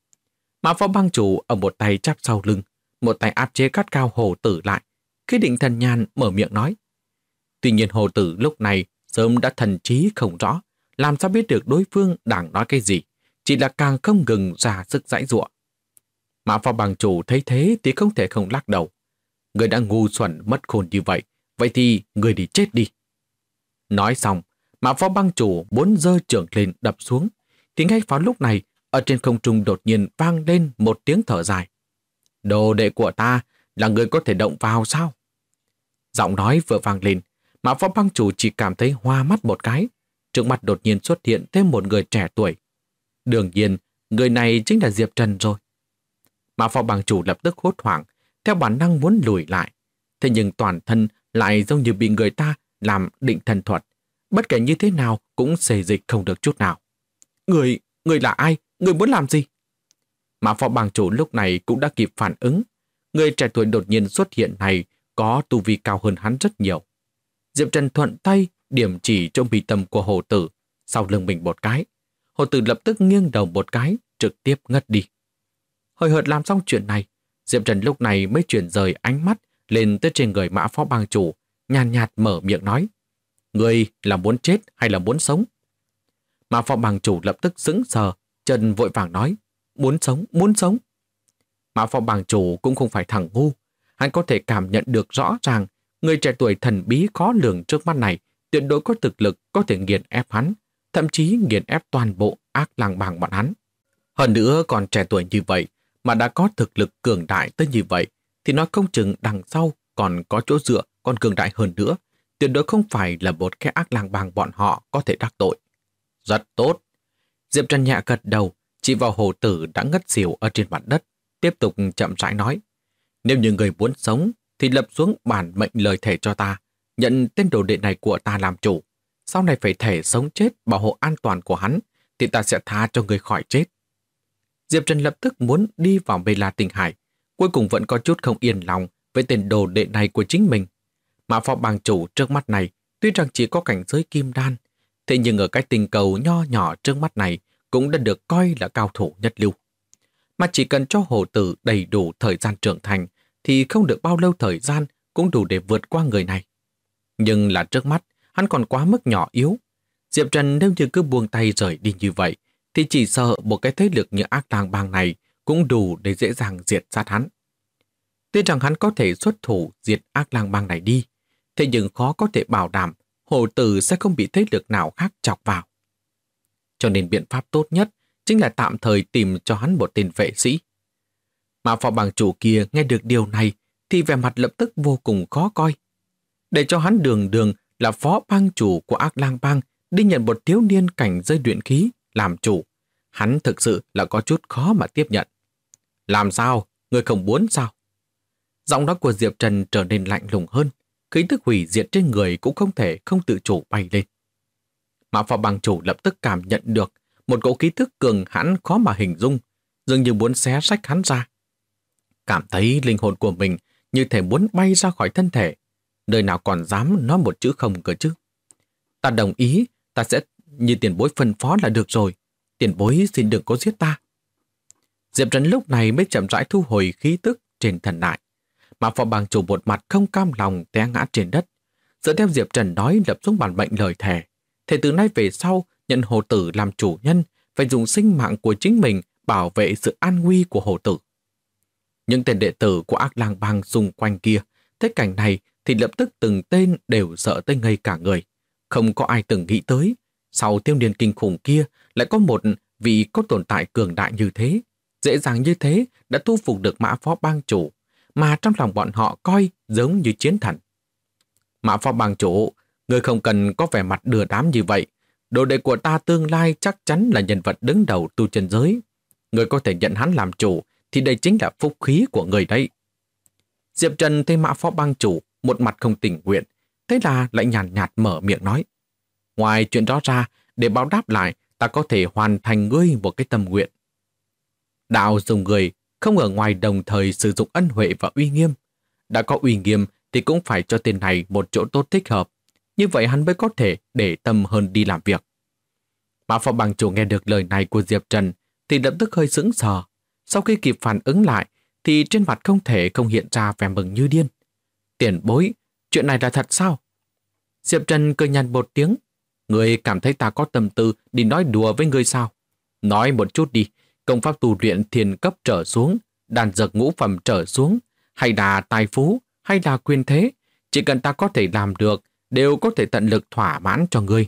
Mã Phó Bang chủ ở một tay chắp sau lưng, một tay áp chế cắt cao Hồ Tử lại, khi định thần nhàn mở miệng nói. Tuy nhiên Hồ Tử lúc này sớm đã thần trí không rõ, làm sao biết được đối phương đang nói cái gì, chỉ là càng không ngừng ra sức giãy giụa. Mã Phó Bang chủ thấy thế thì không thể không lắc đầu. Người đã ngu xuẩn mất khôn như vậy thì người đi chết đi. Nói xong, Mã Phó Bang chủ muốn giơ chưởng lên đập xuống, thì ngay vào lúc này, ở trên không trung đột nhiên vang lên một tiếng thở dài. Đồ đệ của ta là người có thể động vào sao? Giọng nói vừa vang lên, Mã Phó Bang chủ chỉ cảm thấy hoa mắt một cái. Trước mặt đột nhiên xuất hiện thêm một người trẻ tuổi. Đương nhiên, người này chính là Diệp Trần rồi. Mã Phó Bang chủ lập tức hốt hoảng, theo bản năng muốn lùi lại. Thế nhưng toàn thân lại giống như bị người ta làm định thần thuật. Bất kể như thế nào cũng xê dịch không được chút nào. Người là ai? Người muốn làm gì? Mã Phó Bang chủ lúc này cũng đã kịp phản ứng. Người trẻ tuổi đột nhiên xuất hiện này có tu vi cao hơn hắn rất nhiều. Diệp Trần thuận tay điểm chỉ trong mi tâm của Hồ Tử, sau lưng mình một cái. Hồ Tử lập tức nghiêng đầu một cái, trực tiếp ngất đi. Hồi hợt làm xong chuyện này, Diệp Trần lúc này mới chuyển rời ánh mắt lên tới trên người Mã Phó Bang chủ, nhàn nhạt mở miệng nói. Người là muốn chết hay là muốn sống? Mã Phó Bang chủ lập tức sững sờ, Trần vội vàng nói. Muốn sống, muốn sống. Mã Phó Bang chủ cũng không phải thằng ngu. Hắn có thể cảm nhận được rõ ràng người trẻ tuổi thần bí khó lường trước mắt này tuyệt đối có thực lực có thể nghiền ép hắn, thậm chí nghiền ép toàn bộ Ác Lang Bang bọn hắn. Hơn nữa còn trẻ tuổi như vậy mà đã có thực lực cường đại tới như vậy, thì nói không chừng đằng sau còn có chỗ dựa còn cường đại hơn nữa. Tuyệt đối không phải là một cái ác lang bang bọn họ có thể đắc tội. Rất tốt. Diệp Trần nhẹ gật đầu, chỉ vào hổ tử đã ngất xỉu ở trên mặt đất, tiếp tục chậm rãi nói. Nếu như người muốn sống, thì lập xuống bản mệnh lời thề cho ta, nhận tên đồ đệ này của ta làm chủ. Sau này phải thể sống chết bảo hộ an toàn của hắn, thì ta sẽ tha cho người khỏi chết. Diệp Trần lập tức muốn đi vào Mê La Tinh Hải, cuối cùng vẫn có chút không yên lòng với tên đồ đệ này của chính mình. Mà phó bang chủ trước mắt này, tuy rằng chỉ có cảnh giới kim đan, thế nhưng ở cái tình cầu nho nhỏ trước mắt này cũng đã được coi là cao thủ nhất lưu. Mà chỉ cần cho hổ tử đầy đủ thời gian trưởng thành, thì không được bao lâu thời gian cũng đủ để vượt qua người này. Nhưng là trước mắt, hắn còn quá mức nhỏ yếu. Diệp Trần nếu như cứ buông tay rời đi như vậy, thì chỉ sợ một cái thế lực như ác lang bang này cũng đủ để dễ dàng diệt sát hắn. Tuy rằng hắn có thể xuất thủ diệt ác lang bang này đi, thế nhưng khó có thể bảo đảm hổ tử sẽ không bị thế lực nào khác chọc vào. Cho nên biện pháp tốt nhất chính là tạm thời tìm cho hắn một tên vệ sĩ. Mà phó bang chủ kia nghe được điều này thì vẻ mặt lập tức vô cùng khó coi. Để cho hắn đường đường là phó bang chủ của ác lang bang đi nhận một thiếu niên cảnh giới luyện khí làm chủ, hắn thực sự là có chút khó mà tiếp nhận. Làm sao? Người không muốn sao? Giọng nói của Diệp Trần trở nên lạnh lùng hơn, khí tức hủy diệt trên người cũng không thể không tự chủ bay lên. Mà phó bang chủ lập tức cảm nhận được một cỗ khí tức cường hãn khó mà hình dung, dường như muốn xé rách hắn ra. Cảm thấy linh hồn của mình như thể muốn bay ra khỏi thân thể, nơi nào còn dám nói một chữ không cơ chứ. Ta đồng ý, ta sẽ như tiền bối phân phó là được rồi. Tiền bối xin đừng có giết ta. Diệp Trần lúc này mới chậm rãi thu hồi khí tức trên thần lại. Mà phó bang chủ một mặt không cam lòng té ngã trên đất. Dựa theo Diệp Trần nói lập xuống bản mệnh lời thề. Thế từ nay về sau, nhận hổ tử làm chủ nhân, phải dùng sinh mạng của chính mình bảo vệ sự an nguy của hổ tử. Những tên đệ tử của ác lang bang xung quanh kia, thấy cảnh này thì lập tức từng tên đều sợ tới ngây cả người. Không có ai từng nghĩ tới, sau thiếu niên kinh khủng kia lại có một vị có tồn tại cường đại như thế, dễ dàng như thế đã thu phục được Mã phó bang chủ, mà trong lòng bọn họ coi giống như chiến thần. Mã phó bang chủ, người không cần có vẻ mặt đưa đám như vậy. Đồ đệ của ta tương lai chắc chắn là nhân vật đứng đầu tu chân giới. Người có thể nhận hắn làm chủ, thì đây chính là phúc khí của người đấy. Diệp Trần thấy Mã phó bang chủ một mặt không tình nguyện, thế là lại nhàn nhạt mở miệng nói. Ngoài chuyện đó ra, để báo đáp lại, ta có thể hoàn thành ngươi một cái tâm nguyện. Đạo dùng người không ở ngoài đồng thời sử dụng ân huệ và uy nghiêm. Đã có uy nghiêm thì cũng phải cho tên này một chỗ tốt thích hợp. Như vậy hắn mới có thể để tâm hơn đi làm việc. Mã phó bang chủ nghe được lời này của Diệp Trần thì lập tức hơi sững sờ. Sau khi kịp phản ứng lại thì trên mặt không thể không hiện ra vẻ mừng như điên. Tiền bối, chuyện này là thật sao? Diệp Trần cười nhạt một tiếng. Người cảm thấy ta có tâm tư đi nói đùa với người sao? Nói một chút đi, công pháp tu luyện thiền cấp trở xuống, đàn dược ngũ phẩm trở xuống, hay là tài phú, hay là quyền thế, chỉ cần ta có thể làm được, đều có thể tận lực thỏa mãn cho ngươi.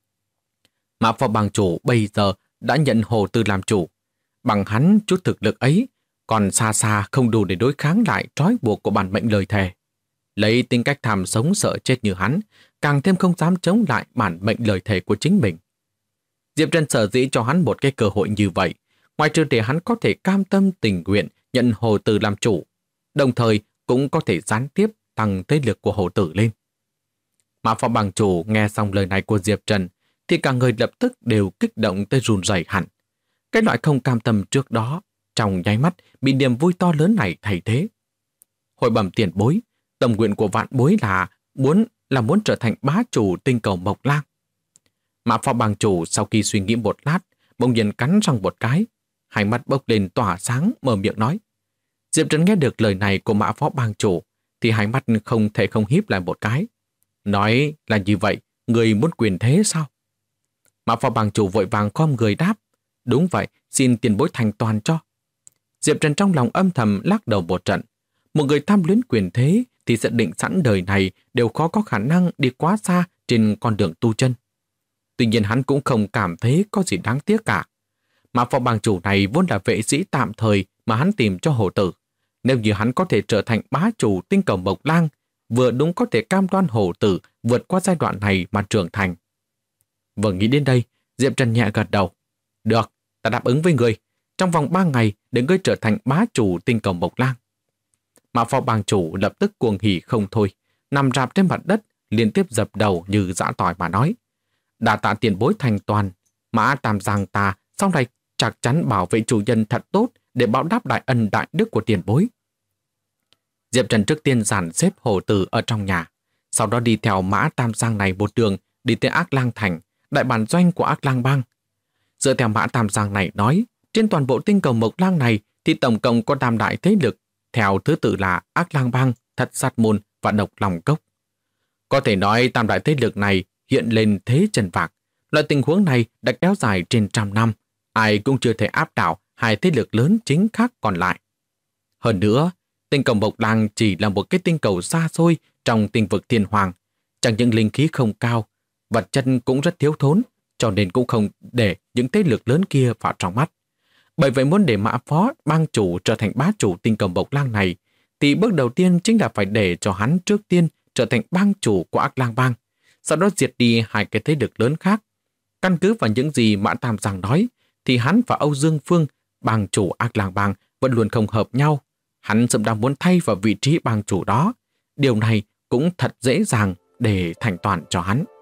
Mã phó bang chủ bây giờ đã nhận Hồ Tư làm chủ. Bằng hắn chút thực lực ấy, còn xa xa không đủ để đối kháng lại trói buộc của bản mệnh lời thề. Lấy tính cách tham sống sợ chết như hắn, càng thêm không dám chống lại bản mệnh lời thề của chính mình. Diệp Trần sở dĩ cho hắn một cái cơ hội như vậy, ngoài trừ để hắn có thể cam tâm tình nguyện nhận Hồ Tử làm chủ, đồng thời cũng có thể gián tiếp tăng thế lực của Hồ Tử lên. Mã phó bang chủ nghe xong lời này của Diệp Trần thì cả người lập tức đều kích động tới run rẩy hẳn. Cái loại không cam tâm trước đó trong nháy mắt bị niềm vui to lớn này thay thế. Hồi bẩm tiền bối, tâm nguyện của vạn bối là muốn trở thành bá chủ tinh cầu Mộc Lang. Mã phó bang chủ sau khi suy nghĩ một lát, bỗng nhiên cắn răng một cái, hai mắt bốc lên tỏa sáng, mở miệng nói. Diệp Trần nghe được lời này của Mã phó bang chủ thì hai mắt không thể không híp lại một cái. Nói là như vậy, người muốn quyền thế sao? Mã phó bang chủ vội vàng khom người đáp. Đúng vậy, xin tiền bối thành toàn cho. Diệp Trần trong lòng âm thầm lắc đầu một trận. Một người tham luyến quyền thế thì sẽ định sẵn đời này đều khó có khả năng đi quá xa trên con đường tu chân. Tuy nhiên hắn cũng không cảm thấy có gì đáng tiếc cả. Mà phó bang chủ này vốn là vệ sĩ tạm thời mà hắn tìm cho hổ tử. Nếu như hắn có thể trở thành bá chủ tinh cầu Mộc Lang, vừa đúng có thể cam đoan hổ tử vượt qua giai đoạn này mà trưởng thành. Vừa nghĩ đến đây, Diệp Trần nhẹ gật đầu. Được, ta đáp ứng với người. Trong vòng 3 ngày để ngươi trở thành bá chủ tinh cầu Mộc Lang. Mã Phó bang chủ lập tức cuồng hỉ không thôi, nằm rạp trên mặt đất, liên tiếp dập đầu như dã tỏi mà nói. Đa tạ tiền bối thành toàn, Mã Tam Giang ta sau này chắc chắn bảo vệ chủ nhân thật tốt để báo đáp đại ân đại đức của tiền bối. Diệp Trần trước tiên dàn xếp hổ tử ở trong nhà, sau đó đi theo Mã Tam Giang này một đường đi tới Ác Lang Thành, đại bản doanh của Ác Lang Bang. Dựa theo Mã Tam Giang này nói, trên toàn bộ tinh cầu Mộc Lang này thì tổng cộng có 5 đại thế lực, theo thứ tự là Ác Lang Bang, Thất Sát Môn và Độc Lòng Cốc. Có thể nói tam đại thế lực này hiện lên thế chân vạc. Loại tình huống này đã kéo dài trên 100 năm, ai cũng chưa thể áp đảo hai thế lực lớn chính khác còn lại. Hơn nữa, tinh cầu Mộc Lang chỉ là một cái tinh cầu xa xôi trong tinh vực thiên hoàng. Chẳng những linh khí không cao, vật chất cũng rất thiếu thốn, cho nên cũng không để những thế lực lớn kia vào trong mắt. Bởi vậy muốn để Mã Phó bang chủ trở thành bá chủ tinh cầu Mộc Lang này, thì bước đầu tiên chính là phải để cho hắn trước tiên trở thành bang chủ của Ác Lang Bang, sau đó diệt đi hai cái thế lực lớn khác. Căn cứ vào những gì Mã Tam Giang nói, thì hắn và Âu Dương Phương, bang chủ Ác Lang Bang, vẫn luôn không hợp nhau. Hắn sớm đã muốn thay vào vị trí bang chủ đó. Điều này cũng thật dễ dàng để thành toàn cho hắn.